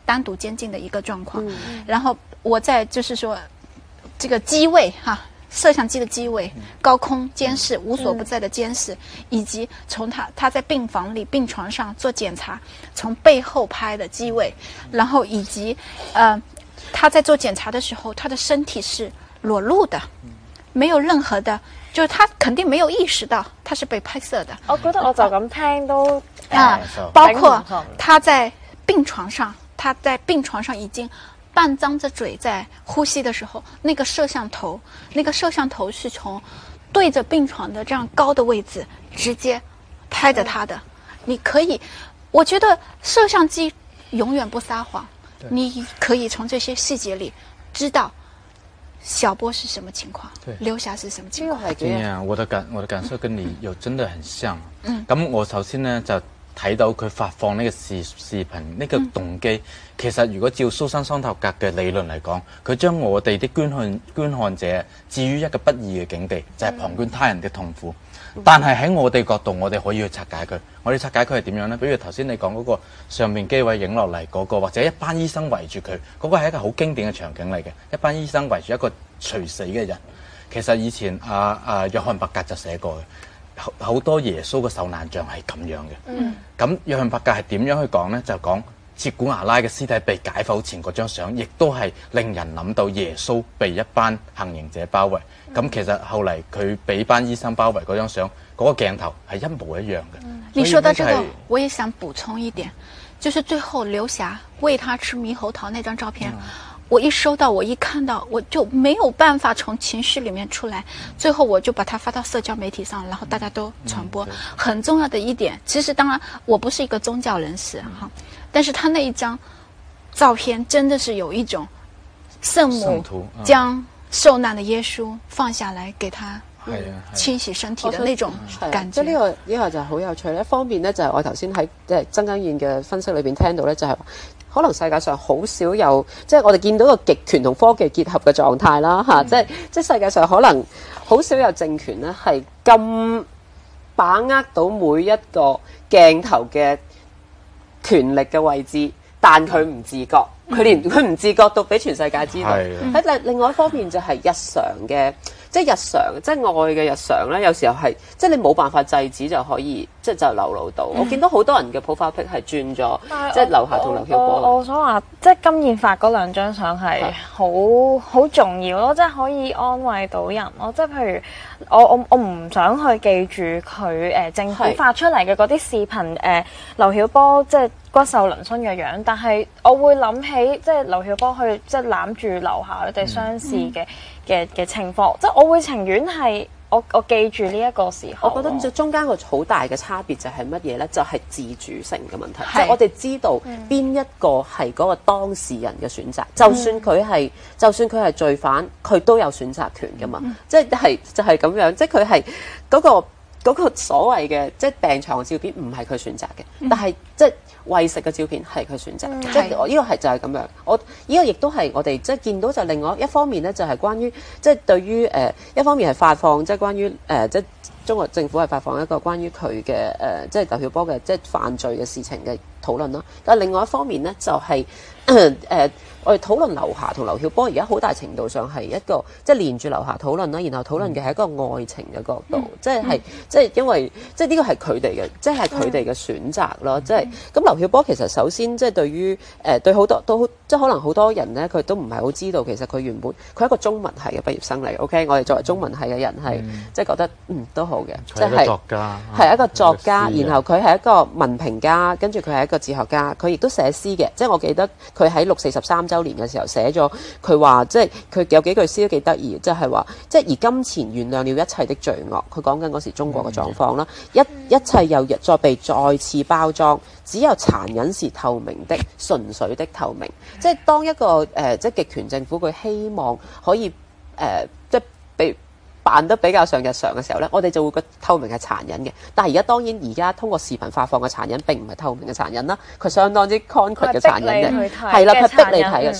单独监禁的一个状况。嗯、然后我在就是说，这个机位哈。摄像机的机位、高空监视、无所不在的监视，以及从他他在病房里病床上做检查，从背后拍的机位，然后以及呃他在做检查的时候，他的身体是裸露的，沒有任何的，就是他肯定沒有意識到他是被拍攝的。 我覺得我就咁聽都啊，包括他在病床上，他在病床上已經。半張着嘴在呼吸的時候，那個攝像頭，那個攝像頭是從對着病床的這樣高的位置直接拍着他的。嗯、你可以，我覺得攝像機永遠不撒謊，你可以從這些細節裏知道小波是什麼情況，劉霞是什麼情況。 對啊，我的感我的感受跟你又真的很像。嗯，咁我首先呢就睇到佢發放呢個視視頻呢、呢個動機，其實如果照蘇珊桑塔格嘅理論嚟講，佢將我哋啲觀看觀看者置於一個不義嘅境地，就係、是、旁觀他人嘅痛苦。嗯、但係喺我哋角度，我哋可以去拆解佢。我哋拆解佢係點樣呢？比如頭先你講嗰個上面機位影落嚟嗰個，或者一班醫生圍住佢，嗰、嗰個係一個好經典嘅場景嚟嘅。一班醫生圍住一個垂死嘅人。其實以前阿阿、啊啊、約翰伯格就寫過嘅。好多耶穌嘅受難像係咁樣嘅，咁、嗯、約翰伯格係點樣去講呢？就講切古牙拉嘅屍體被解剖前嗰張相，亦都係令人諗到耶穌被一班行刑者包圍。咁、嗯、其實後嚟佢俾班醫生包圍嗰張相，嗰、那個鏡頭係一模一樣嘅。嗯、 你說到這個，我也想補充一點，就是最後劉霞餵他吃獼猴桃那張照片。嗯我一收到，我一看到，我就沒有辦法從情緒裡面出來，最後我就把它發到社交媒體上，然後大家都傳播。嗯、很重要的一點，其實當然我不是一個宗教人士哈，但是他那一張照片真的是有一種聖母將受難的耶穌放下來給他清洗身體的那種感覺。 即係呢個呢個就係好有趣咧。一方面咧就係我頭先喺即係曾根燕嘅分析裏邊聽到咧，就係可能世界上好少有，即係我哋見到個極權同科技結合嘅狀態啦嚇，即係即係世界上可能好少有政權咧係咁把握到每一個鏡頭嘅權力嘅位置，但佢唔自覺，佢連佢唔自覺到俾全世界知道。喺另另外一方面就係日常嘅。即係日常，即係愛嘅日常咧，有時候係即係你冇辦法制止就可以，即係就流露到。嗯、我見到好多人嘅 profile pic 係轉咗，即係劉霞同劉曉波。 我我想話，即係金燕發嗰兩張相係好好重要咯，即係可以安慰到人咯。即係譬如我我我唔想去記住佢誒、呃、政府發出嚟嘅嗰啲視頻誒、呃，劉曉波即係骨瘦嶙峋嘅樣，但係我會諗起即係劉曉波去即係攬住劉霞佢哋相視嘅。嗯嘅嘅情況，即係我會情願係我我記住呢一個時候。 我覺得中間個好大嘅差別就係乜嘢呢？就係、是、自主性嘅問題。即係我哋知道邊一個係嗰個當事人嘅選擇，嗯、就算佢係就算佢係罪犯，佢都有選擇權㗎嘛。嗯、即係就係、是、咁樣，即係佢係嗰個嗰、嗰個所謂嘅即係病床嘅照片唔係佢選擇嘅，嗯、但係即係餵食嘅照片係佢選擇，嗯、即係我呢個係就係咁樣。我呢、這個亦都係我哋即係見到就另外一方面咧，就係、是、關於即係對於誒、呃、一方面係發放即係關於誒、呃、即係中國政府係發放一個關於佢嘅誒即係劉曉波嘅即係犯罪嘅事情嘅討論啦。但係另外一方面咧就係、是、誒。呃我哋討論劉霞同劉曉波，而家好大程度上係一個即係連住劉霞討論啦，然後討論嘅係一個愛情嘅角度，嗯、即係係即係因為即係呢個係佢哋嘅，即係佢哋嘅選擇咯。即係咁劉曉波其實首先即係對於誒、呃、對好多都即係可能好多人咧，佢都唔係好知道其實佢原本佢係一個中文系嘅畢業生嚟。OK，我哋作為中文系嘅人係、嗯、即係覺得嗯都好嘅，即係作家係一個作家，然後佢係一個文評家，跟住佢係一個哲學家，佢亦都寫詩嘅。即係我記得佢喺六四十三週年嘅時候寫咗，佢話即係佢有幾句詩都幾得意，即係話即係而金錢原諒了一切的罪惡。佢講緊嗰時中國嘅狀況啦，一一切又再被再次包裝，只有殘忍是透明的，純粹的透明。即係當一個誒、呃、即係極權政府，佢希望可以誒、呃、即係被扮得比較上日常嘅時候呢，我哋就會覺得透明係殘忍嘅。但係而家當然而家通過視頻發放嘅殘忍並唔係透明嘅殘忍啦，佢相當之 concrete 嘅殘忍嘅，係啦，佢逼你睇嘅。所以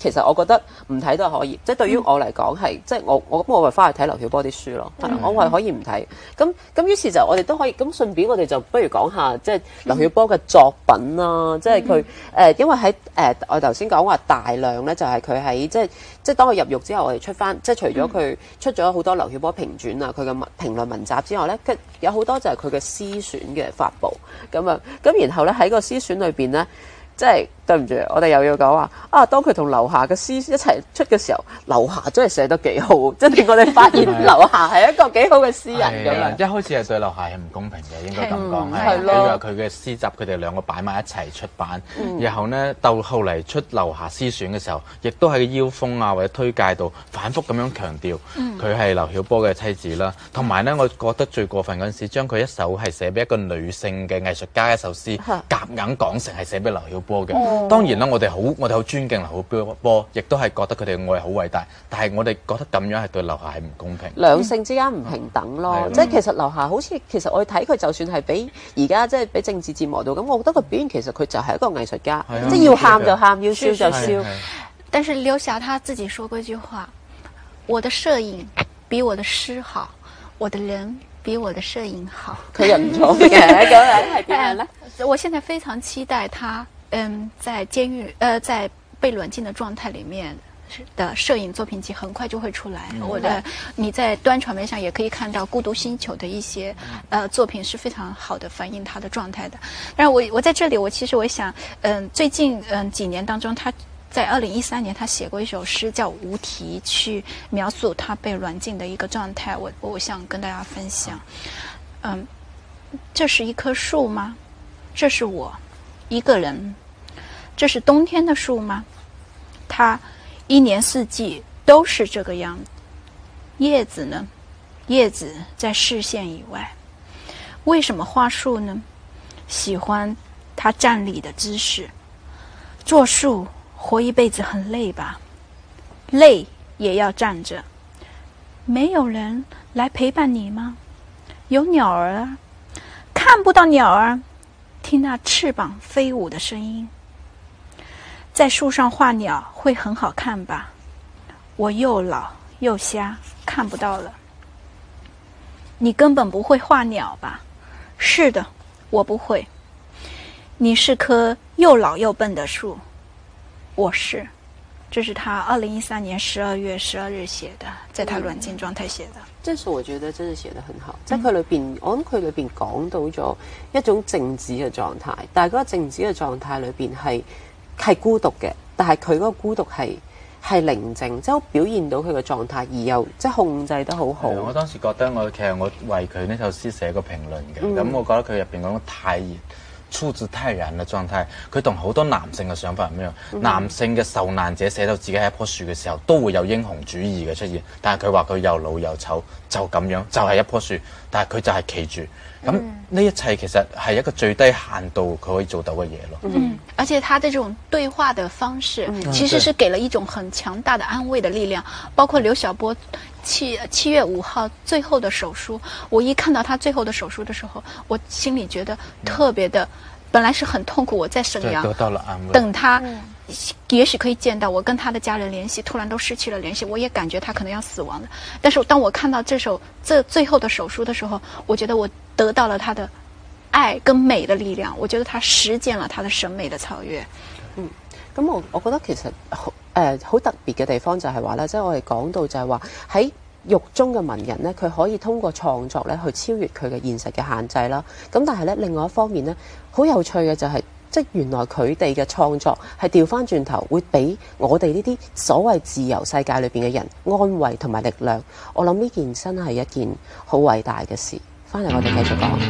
其實我覺得唔睇都係可以，即係對於我嚟講係，即係我我咁我咪翻去睇劉曉波啲書咯，係、嗯、我係可以唔睇。咁咁於是就我哋都可以，咁順便我哋就不如講下即係劉曉波嘅作品啦，嗯、即係佢誒，因為喺誒、呃、我頭先講話大量咧，就係佢喺即係即係當佢入獄之後，我哋出翻即係除咗佢出咗好多劉曉波評傳啊，佢嘅評論文集之外咧，有好多就係佢嘅詩選嘅發布咁啊，咁然後咧喺個詩選裏邊咧。即係對唔住，我哋又要講話啊！當佢同劉霞嘅詩一齊出嘅時候，劉霞真係寫得幾好，即係令我哋發現劉霞係一個幾好嘅詩人咁樣。 一開始係對劉霞係唔公平嘅，應該咁講係。 係咯。 佢話佢嘅詩集，佢哋兩個擺埋一齊出版，嗯、然後呢，到後嚟出劉霞詩選嘅時候，亦都喺腰封啊或者推介度反覆咁樣強調佢係劉曉波嘅妻子啦。同埋呢，我覺得最過分嗰陣時，將佢一首係寫俾一個女性嘅藝術家一首詩，夾硬講成係寫俾劉曉波嘅。哦、當然啦，我哋好我哋好尊敬劉曉波，亦都係覺得佢哋嘅愛好偉大。但係我哋覺得咁樣係對劉霞係唔公平， 兩性之間唔平等咯。嗯、即係其實劉霞好似其實我睇佢就算係俾而家即係俾政治折磨到咁，我覺得佢表現其實佢就係一個藝術家，嗯、即係要喊就喊，要笑就笑。 但是劉霞她自己說過一句話：我的攝影比我的詩好，我的人比我的攝影好。 佢人唔錯嘅，咁樣係點樣咧？ 我現在非常期待他。嗯，在監獄呃，在被軟禁的狀態裡面的攝影作品集很快就會出來。嗯、我的你在端傳媒上也可以看到《孤獨星球》的一些呃作品是非常好的反映他的狀態的。但是我我在這裡，我其實我想，嗯，最近嗯幾年當中，他在二零一三年他寫過一首詩叫《無題》，去描述他被軟禁的一個狀態。我我想跟大家分享。嗯，這是一棵樹嗎？這是我一個人。這是冬天的樹嗎？它一年四季都是這個樣子。葉子呢？葉子在視線以外。為什麼畫樹呢？喜歡它站立的姿勢。做樹活一輩子很累吧？累也要站着。沒有人來陪伴你嗎？有鳥兒啊，看不到鳥兒，聽那翅膀飛舞的聲音。在樹上畫鳥會很好看吧？我又老又瞎，看不到了。你根本不會畫鳥吧？是的，我不會。你是棵又老又笨的樹。我是。這是他二零一三年十二月十二日寫的，在他軟禁狀態寫的。 這首我覺得真係寫得很好，即係佢裏邊，我諗佢裏邊講到咗一種靜止嘅狀態，但係嗰個靜止嘅狀態裏邊係。係孤獨嘅，但係佢嗰個孤獨係係寧靜，即係表現到佢嘅狀態，而又即係控制得好好。 我當時覺得我其實我為佢呢首詩寫個評論嘅，咁、嗯、我覺得佢入邊講得太熱。處之泰然嘅狀態，佢同好多男性嘅想法唔一樣。嗯、男性嘅受難者寫到自己係一棵樹嘅時候，都會有英雄主義嘅出現。但係佢話佢又老又醜，就咁樣，就係、是、一棵樹。但係佢就係企住。咁呢、嗯、一切其實係一個最低限度佢可以做到嘅嘢咯。 嗯，而且他的這種對話的方式，嗯、其實是給了一種很強大的安慰的力量。嗯、包括劉曉波七七月五號最後的手書，我一看到他最後的手書的時候，我心裡覺得特別的，嗯、本來是很痛苦。我在沈陽得到了安慰， 等他、嗯、也許可以見到我，跟他的家人聯繫，突然都失去了聯繫，我也感覺他可能要死亡了。但是當我看到這首這最後的手書的時候，我覺得我得到了他的愛跟美的力量，我覺得他實踐了他的審美的超越。 嗯，咁我我覺得其實好誒好特別嘅地方就係話咧，即係我哋講到就係話喺獄中嘅文人咧，佢可以通過創作咧去超越佢嘅現實嘅限制啦。咁但係咧，另外一方面咧，好有趣嘅就係、是，即係原來佢哋嘅創作係調翻轉頭，會俾我哋呢啲所謂自由世界裏邊嘅人安慰同埋力量。我諗呢件真係一件好偉大嘅事。翻嚟我哋繼續講。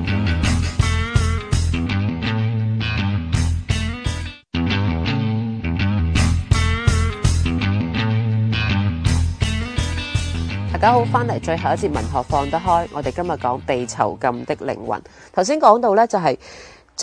大家好，翻嚟最後一節文學放得開，我哋今日講被囚禁的靈魂。頭先講到呢，就係即係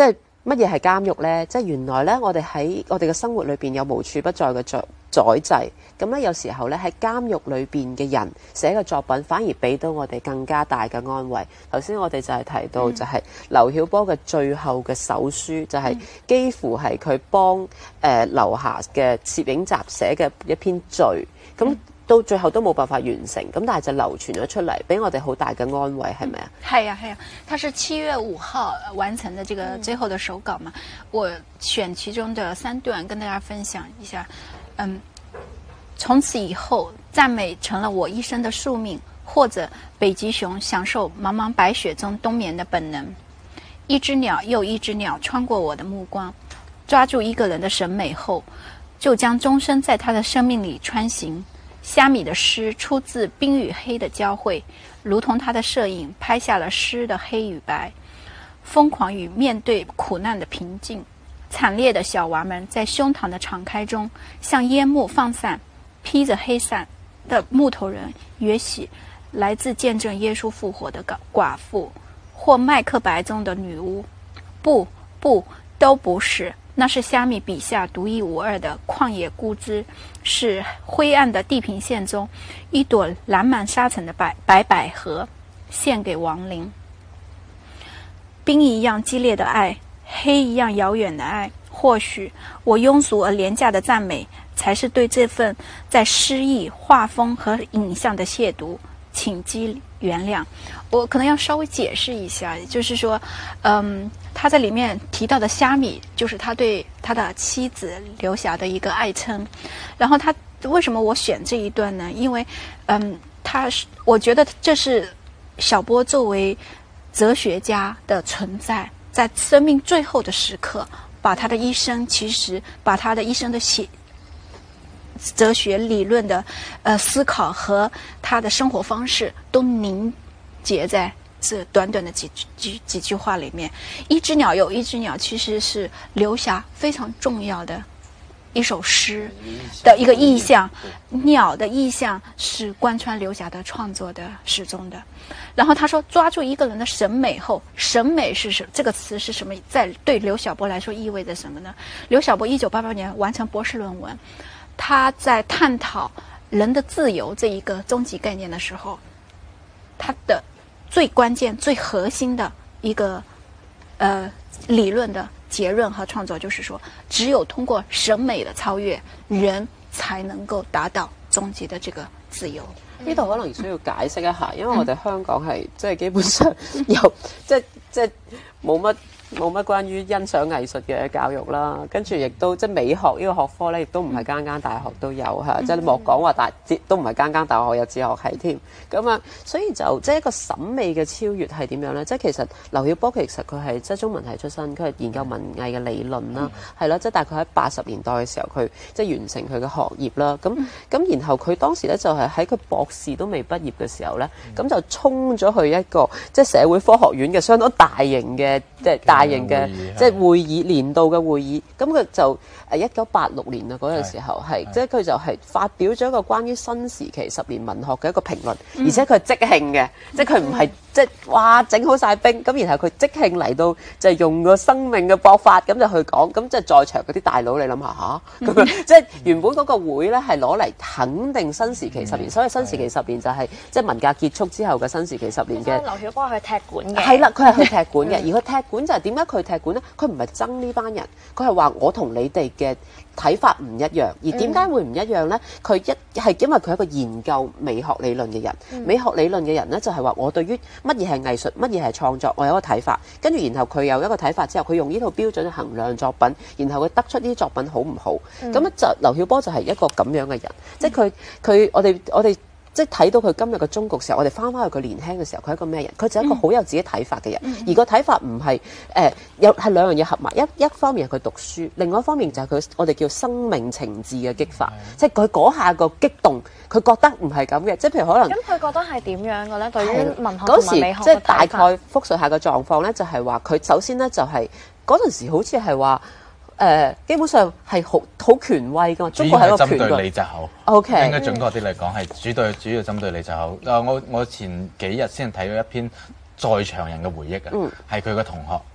乜嘢係監獄呢？即係原來呢，我哋喺我哋嘅生活裏邊有無處不在嘅宰宰制。咁咧，有時候咧喺監獄裏邊嘅人寫嘅作品，反而俾到我哋更加大嘅安慰。頭先我哋就係提到，就係劉曉波嘅最後嘅手書，就係幾乎係佢幫誒劉霞嘅攝影集寫嘅一篇序。咁到最後都冇辦法完成，咁但係就流傳咗出嚟，俾我哋好大嘅安慰，係咪啊？ 係啊，係啊，他是七月五號完成的這個最後的手稿嘛，我選其中的三段跟大家分享一下。嗯，從此以後，讚美成了我一生的宿命，或者北極熊享受茫茫白雪中冬眠的本能。一隻鳥又一隻鳥穿過我的目光，抓住一個人的審美後，就將終身在他的生命裏穿行。蝦米的詩出自冰與黑的交匯，如同他的攝影拍下了詩的黑與白，瘋狂與面對苦難的平靜。慘烈的小娃們在胸膛的敞開中，像煙幕放散，披着黑傘的木頭人，也許來自見證耶穌復活的寡婦，或麥克白中的女巫。不不，都不是。那是蝦米筆下獨一無二的曠野孤枝，是灰暗的地平線中一朵染滿沙塵的白白百合，獻給亡靈。冰一樣激烈的愛，黑一樣遙遠的愛，或許我庸俗而廉價的讚美，才是對這份在詩意、畫風和影像的褻瀆，請基原諒。我可能要稍微解釋一下，就是說，嗯，他在裡面提到的蝦米，就是他對他的妻子劉霞的一個愛稱。然後他為什麼我選這一段呢？因為，嗯，他是我覺得這是小波作為哲學家的存在，在生命最後的時刻，把他的一生，其實把他的一生的寫哲學理論的呃思考和他的生活方式都凝結在這短短的幾幾幾句話裡面。一隻鳥有一隻鳥，其實是劉霞非常重要的一首詩的一個意象。鳥的意象是貫穿劉霞的創作的始終的。然後他說，抓住一個人的審美後，審美是什這個詞是什麼？在對劉曉波來說意味着什麼呢？劉曉波一九八八年完成博士論文，他在探討人的自由這一個終極概念的時候，他的最關鍵、最核心的一個呃理論的結論和創作，就是說，只有通過審美的超越，人才能夠達到終極的這個自由。 呢度可能需要解釋一下，因為我哋香港係即係基本上有即係即係冇乜。冇乜關於欣賞藝術嘅教育啦，跟住亦都即係美學呢個學科咧，亦都唔係間間大學都有嚇，即係你莫講話大，都唔係間間大學有哲學系添。咁啊，所以就即係一個審美嘅超越係點樣咧？即係其實劉曉波其實佢係即係中文系出身，佢係研究文藝嘅理論啦，係啦、嗯，即係大概喺八十年代嘅時候，佢即係完成佢嘅學業啦。咁咁、嗯、然後佢當時咧就係喺佢博士都未畢業嘅時候咧，咁、嗯、就衝咗去一個即係社會科學院嘅相當大型嘅即係大。大型嘅即係會議年度嘅會議，咁佢就誒一九八六年啊嗰陣時候係，即係佢就係發表咗一個關於新時期十年文學嘅一個評論，嗯、而且佢係即興嘅，嗯、即係佢唔係即係哇整好晒冰，咁然後佢即興嚟到就係用個生命嘅搏法咁就去講，咁即係在場嗰啲大佬你諗下吓，咁樣、嗯、即係原本嗰個會咧係攞嚟肯定新時期十年，嗯、所以新時期十年就係即係文革結束之後嘅新時期十年嘅。 劉曉波去踢館嘅， 係啦，佢係去踢館嘅，而佢踢館就係點解佢踢館咧？佢唔係憎呢班人，佢係話我同你哋嘅睇法唔一樣，而點解會唔一樣呢？佢一係因為佢係一個研究美學理論嘅人，嗯、美學理論嘅人呢，就係話我對於乜嘢係藝術，乜嘢係創作，我有一個睇法，跟住然後佢有一個睇法之後，佢用呢套標準去衡量作品，然後佢得出呢啲作品好唔好？咁咧、嗯、就劉曉波就係一個咁樣嘅人，嗯、即係佢佢我哋我哋。即係睇到佢今日嘅終局時候，我哋翻返去佢年輕嘅時候，佢係一個咩人？佢就係一個好有自己睇法嘅人，嗯、而個睇法唔係誒有係兩樣嘢合埋，一一方面係佢讀書，另外一方面就係佢我哋叫生命情志嘅激發，嗯、即係佢嗰下個激動，佢覺得唔係咁嘅，即係譬如可能咁，佢覺得係點樣嘅咧？對於文學同埋美學嘅睇法，即係大概複述下個狀況咧，就係話佢首先咧就係嗰陣時好似係話。誒、呃，基本上係好好權威㗎嘛，中國係一個權威。主要係針對李澤厚。O K。應該準確啲嚟講係主對主要針對李澤厚。誒，我我前幾日先睇咗一篇在場人嘅回憶啊，係佢嘅同學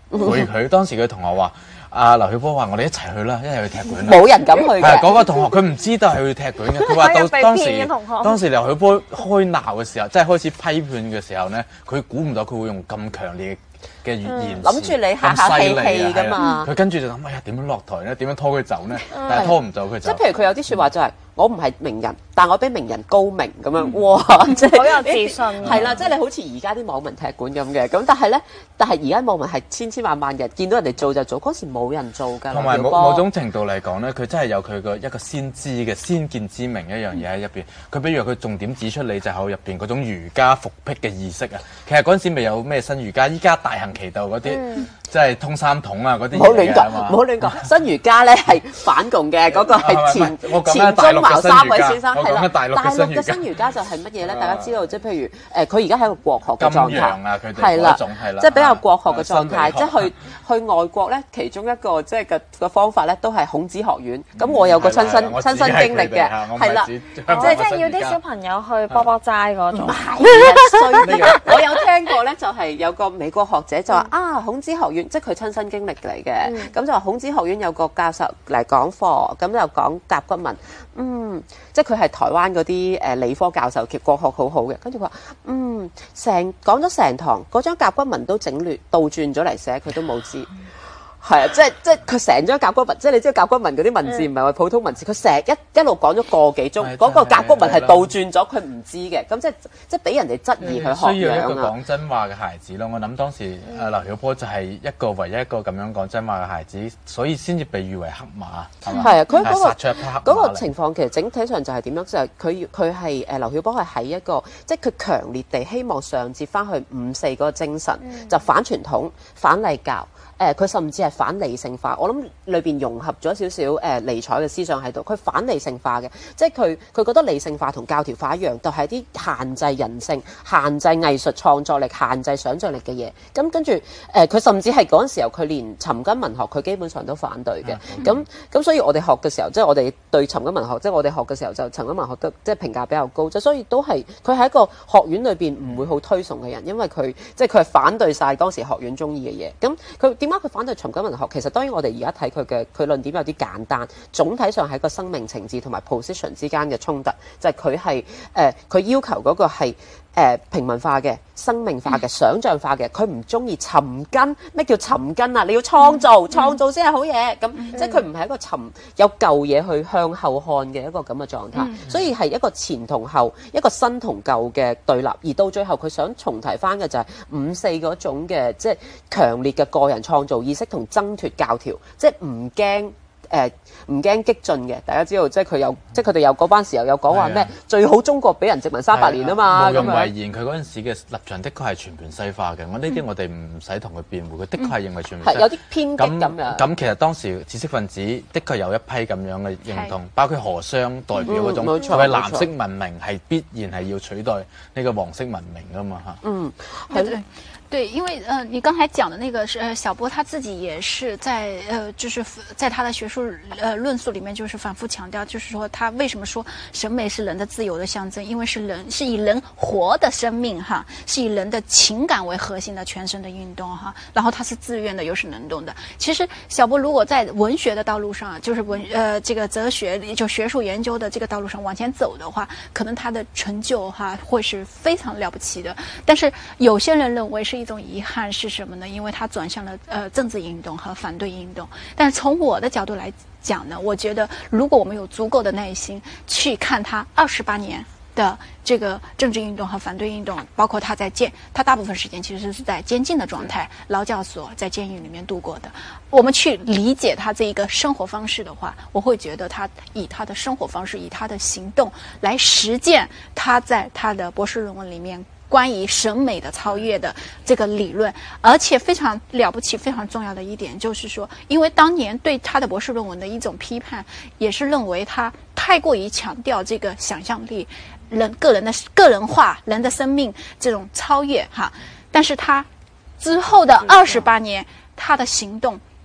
陪佢。當時佢同學話。阿劉曉波話：我哋一齊去啦，一齊去踢館。 冇人敢去嘅。 係嗰個同學，佢唔知道係去踢館嘅。佢話到當時，當時劉曉波開鬧嘅時候，即係開始批判嘅時候咧，佢估唔到佢會用咁強烈嘅語言， 諗住你下下氣氣㗎嘛。 佢跟住就諗：哎呀，點樣落台咧？點樣拖佢走咧？但係拖唔走佢走。 即係譬如佢有啲説話就係：我唔係名人，但我比名人高明咁樣。哇！即係好有自信。 係啦，即係你好似而家啲網民踢館咁嘅。咁但係咧，但係而家網民係千千萬萬人見到人哋做就做，嗰時冇人做㗎。 同埋某某種程度嚟講咧，佢真係有佢個一個先知嘅先見之明一樣嘢喺入邊。佢比如佢重點指出李澤厚入邊嗰種儒家復辟嘅意識啊。其實嗰陣時未有咩新儒家，依家大行其道嗰啲，即係通三統啊嗰啲。唔好亂講，唔好亂講。新儒家咧係反共嘅，嗰個係前前中茅三位先生係啦。大陸嘅新儒家就係乜嘢咧？大家知道即係譬如誒，佢而家係一個國學嘅狀態，係啦，即係比較國學嘅狀態，即係去去外國咧，其中一個即係嘅嘅方法咧，都係孔子學院。咁我有個親身親身經歷嘅，係啦，即係即係要啲小朋友去卜卜齋嗰種。 係啊，我有聽過咧，就係有個美國學者就話啊，孔子學院即係佢親身經歷嚟嘅，咁就話孔子學院有個教授嚟講課，咁就講甲骨文，嗯，即係佢係台灣嗰啲誒理科教授，其實國學好好嘅，跟住佢話嗯，成講咗成堂，嗰張甲骨文都整亂倒轉咗嚟寫，佢都冇知。係啊，即係即係佢成張甲骨文，即係你知道甲骨文嗰啲文字唔係話普通文字，佢成一一路講咗個幾鐘，嗰個甲骨文係倒轉咗，佢唔知嘅，咁即係即係俾人哋質疑佢學樣啊。 需要一個講真話嘅孩子咯，我諗當時誒劉曉波就係一個唯一一個咁樣講真話嘅孩子，所以先至被譽為黑馬。 係啊，佢嗰個殺出一匹黑馬嗰個情況其實整體上就係點樣？就係佢佢係誒劉曉波係喺一個即係佢強烈地希望上接翻去五四嗰個精神，就反傳統、反禮教。誒佢、呃、甚至係反理性化，我諗裏邊融合咗少少誒尼采嘅思想喺度。佢反理性化嘅，即係佢佢覺得理性化同教條化一樣，就係啲限制人性、限制藝術創作力、限制想像力嘅嘢。咁跟住誒，佢、呃、甚至係嗰陣時候，佢連尋根文學佢基本上都反對嘅。咁咁、嗯、所以我哋學嘅時候，即係我哋對尋根文學，即係我哋學嘅時候就尋根文學都即係評價比較高。即所以都係佢係一個學院裏邊唔會好推崇嘅人，因為佢即係佢係反對晒當時學院中意嘅嘢。咁佢點解佢反對尋根文學？其實當然我哋而家睇佢嘅佢論點有啲簡單，總體上係個生命情志同埋 position 之間嘅衝突，就係佢係誒佢要求嗰個係誒、呃、平民化嘅、生命化嘅、想像化嘅，佢唔中意尋根。咩叫尋根啊？你要創造，創造先係好嘢。咁、嗯、即係佢唔係一個尋有舊嘢去向後看嘅一個咁嘅狀態，嗯、所以係一個前同後、一個新同舊嘅對立。而到最後佢想重提翻嘅就係五四嗰種嘅即係強烈嘅個人創造意識同掙脫教條，即係唔驚。誒唔驚激進嘅，大家知道即係佢有，即係佢哋有嗰班時候有講話咩最好中國俾人殖民三百年啊嘛， 無庸諱言，佢嗰陣時嘅立場的確係全盤西化嘅。我呢啲我哋唔使同佢辯護，佢的確係認為全盤西化。 係有啲偏激咁樣。 咁其實當時知識分子的確有一批咁樣嘅認同，包括何商代表嗰種所謂藍色文明係必然係要取代呢個黃色文明㗎嘛嚇。 嗯， 係。對，因為呃，你剛才講的那個是呃，小波他自己也是在呃，就是在他的學術呃論述裡面，就是反覆強調，就是說他為什麼說審美是人的自由的象徵，因為是人是以人活的生命哈，是以人的情感為核心的全身的運動哈，然後他是自願的，又是能動的。其實小波如果在文學的道路上，就是文呃這個哲學就學術研究的這個道路上往前走的話，可能他的成就哈會是非常了不起的。但是有些人認為是一種遺憾是什麼呢？因為他轉向了呃政治運動和反對運動。但是從我的角度來講呢，我覺得如果我們有足夠的耐心去看他二十八年的這個政治運動和反對運動，包括他在監，他大部分時間其實是在監禁的狀態，勞教所在監獄裡面度過的。我們去理解他這一個生活方式的話，我會覺得他以他的生活方式，以他的行動來實踐他在他的博士論文裡面關於審美的超越的這個理論。而且非常了不起非常重要的一點就是說，因為當年對他的博士論文的一種批判，也是認為他太過於強調這個想象力，人個人的個人化，人的生命這種超越哈。但是他之後的二十八年，他的行動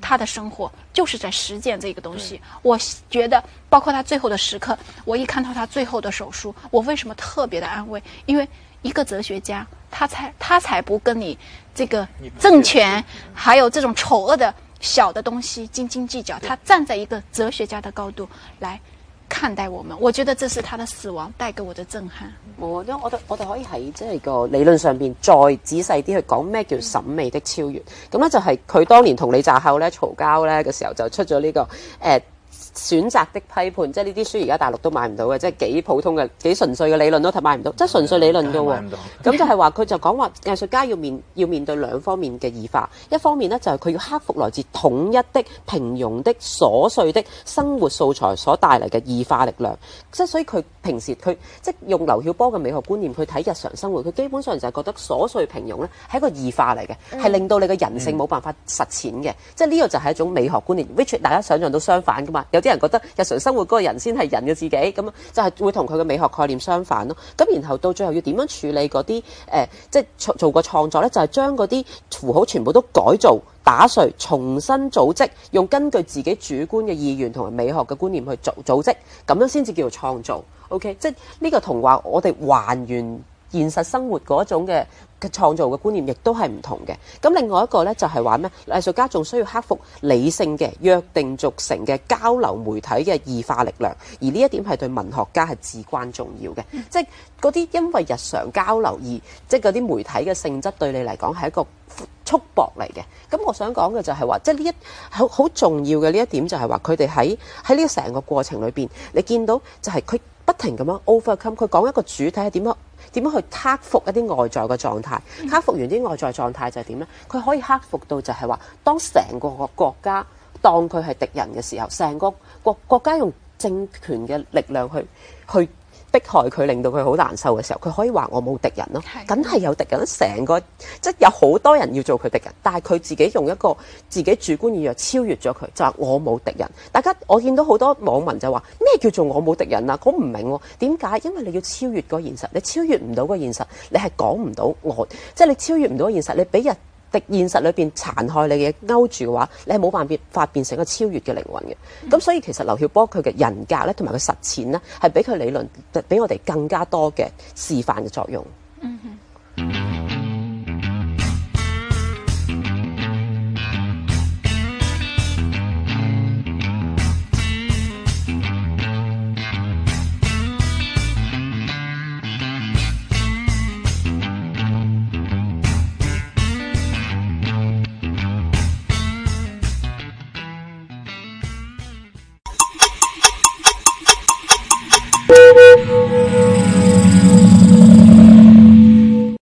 他的生活就是在实践这个东西。我觉得，包括他最后的时刻，我一看到他最后的手书，我为什么特别的安慰？因为一个哲学家，他才他才不跟你这个政权还有这种丑恶的小的东西斤斤计较，他站在一个哲學家的高度來看待我們，我覺得這是他的死亡帶給我的震撼。 我覺得我哋我哋可以喺即係個理論上邊再仔細啲去講咩叫審美的超越。咁咧就係佢當年同李澤厚咧嘈交咧嘅時候就出咗呢、這個誒。呃選擇的批判，即係呢啲書而家大陸都買唔到嘅，即係幾普通嘅、幾純粹嘅理論都買唔到，即係純粹理論嘅喎。咁就係話佢就講話藝術家要面要面對兩方面嘅異化，一方面呢，就係佢要克服來自統一的、平庸的、瑣碎的生活素材所帶嚟嘅異化力量。即係所以佢平時佢即係用劉曉波嘅美學觀念去睇日常生活，佢基本上就係覺得瑣碎平庸呢係一個異化嚟嘅，係、嗯、令到你嘅人性冇辦法實踐嘅。嗯、即係呢個就係一種美學觀念 ，which 大家想象到相反噶嘛。有啲人覺得日常生活嗰個人先係人嘅自己，咁就係會同佢嘅美學概念相反咯。咁然後到最後要點樣處理嗰啲誒，即係做做個創作呢？就係將嗰啲符號全部都改造、打碎、重新組織，用根據自己主觀嘅意願同埋美學嘅觀念去組組織，咁樣先至叫做創造。OK， 即係呢個同話我哋還原現實生活嗰種嘅嘅創造嘅觀念亦都係唔同嘅。咁另外一個呢，就係話咩？藝術家仲需要克服理性嘅約定俗成嘅交流媒體嘅異化力量，而呢一點係對文學家係至關重要嘅。嗯、即係嗰啲因為日常交流而即係嗰啲媒體嘅性質對你嚟講係一個束縛嚟嘅。咁我想講嘅就係話，即係呢一好好重要嘅呢一點就係話，佢哋喺喺呢成個過程裏邊，你見到就係佢不停咁樣 overcome。佢講一個主體係點樣？點樣去克服一啲外在嘅狀態？克服完啲外在狀態就係點呢？佢可以克服到就係話，當成個個國家當佢係敵人嘅時候，成個國國家用政權嘅力量去去迫害佢，令到佢好難受嘅時候，佢可以話我冇敵人咯，梗係有敵人。成個即係有好多人要做佢敵人，但係佢自己用一個自己主觀意願超越咗佢，就話我冇敵人。大家我見到好多網民就話咩叫做我冇敵人啊？我唔明喎，點解？因為你要超越個現實，你超越唔到個現實，你係講唔到我，即係你超越唔到現實，你俾人敵現實裏邊殘害你嘅勾住嘅話，你係冇辦法變成一個超越嘅靈魂嘅。咁、嗯、所以其實劉曉波佢嘅人格咧，同埋佢實踐咧，係比佢理論，比我哋更加多嘅示範嘅作用。嗯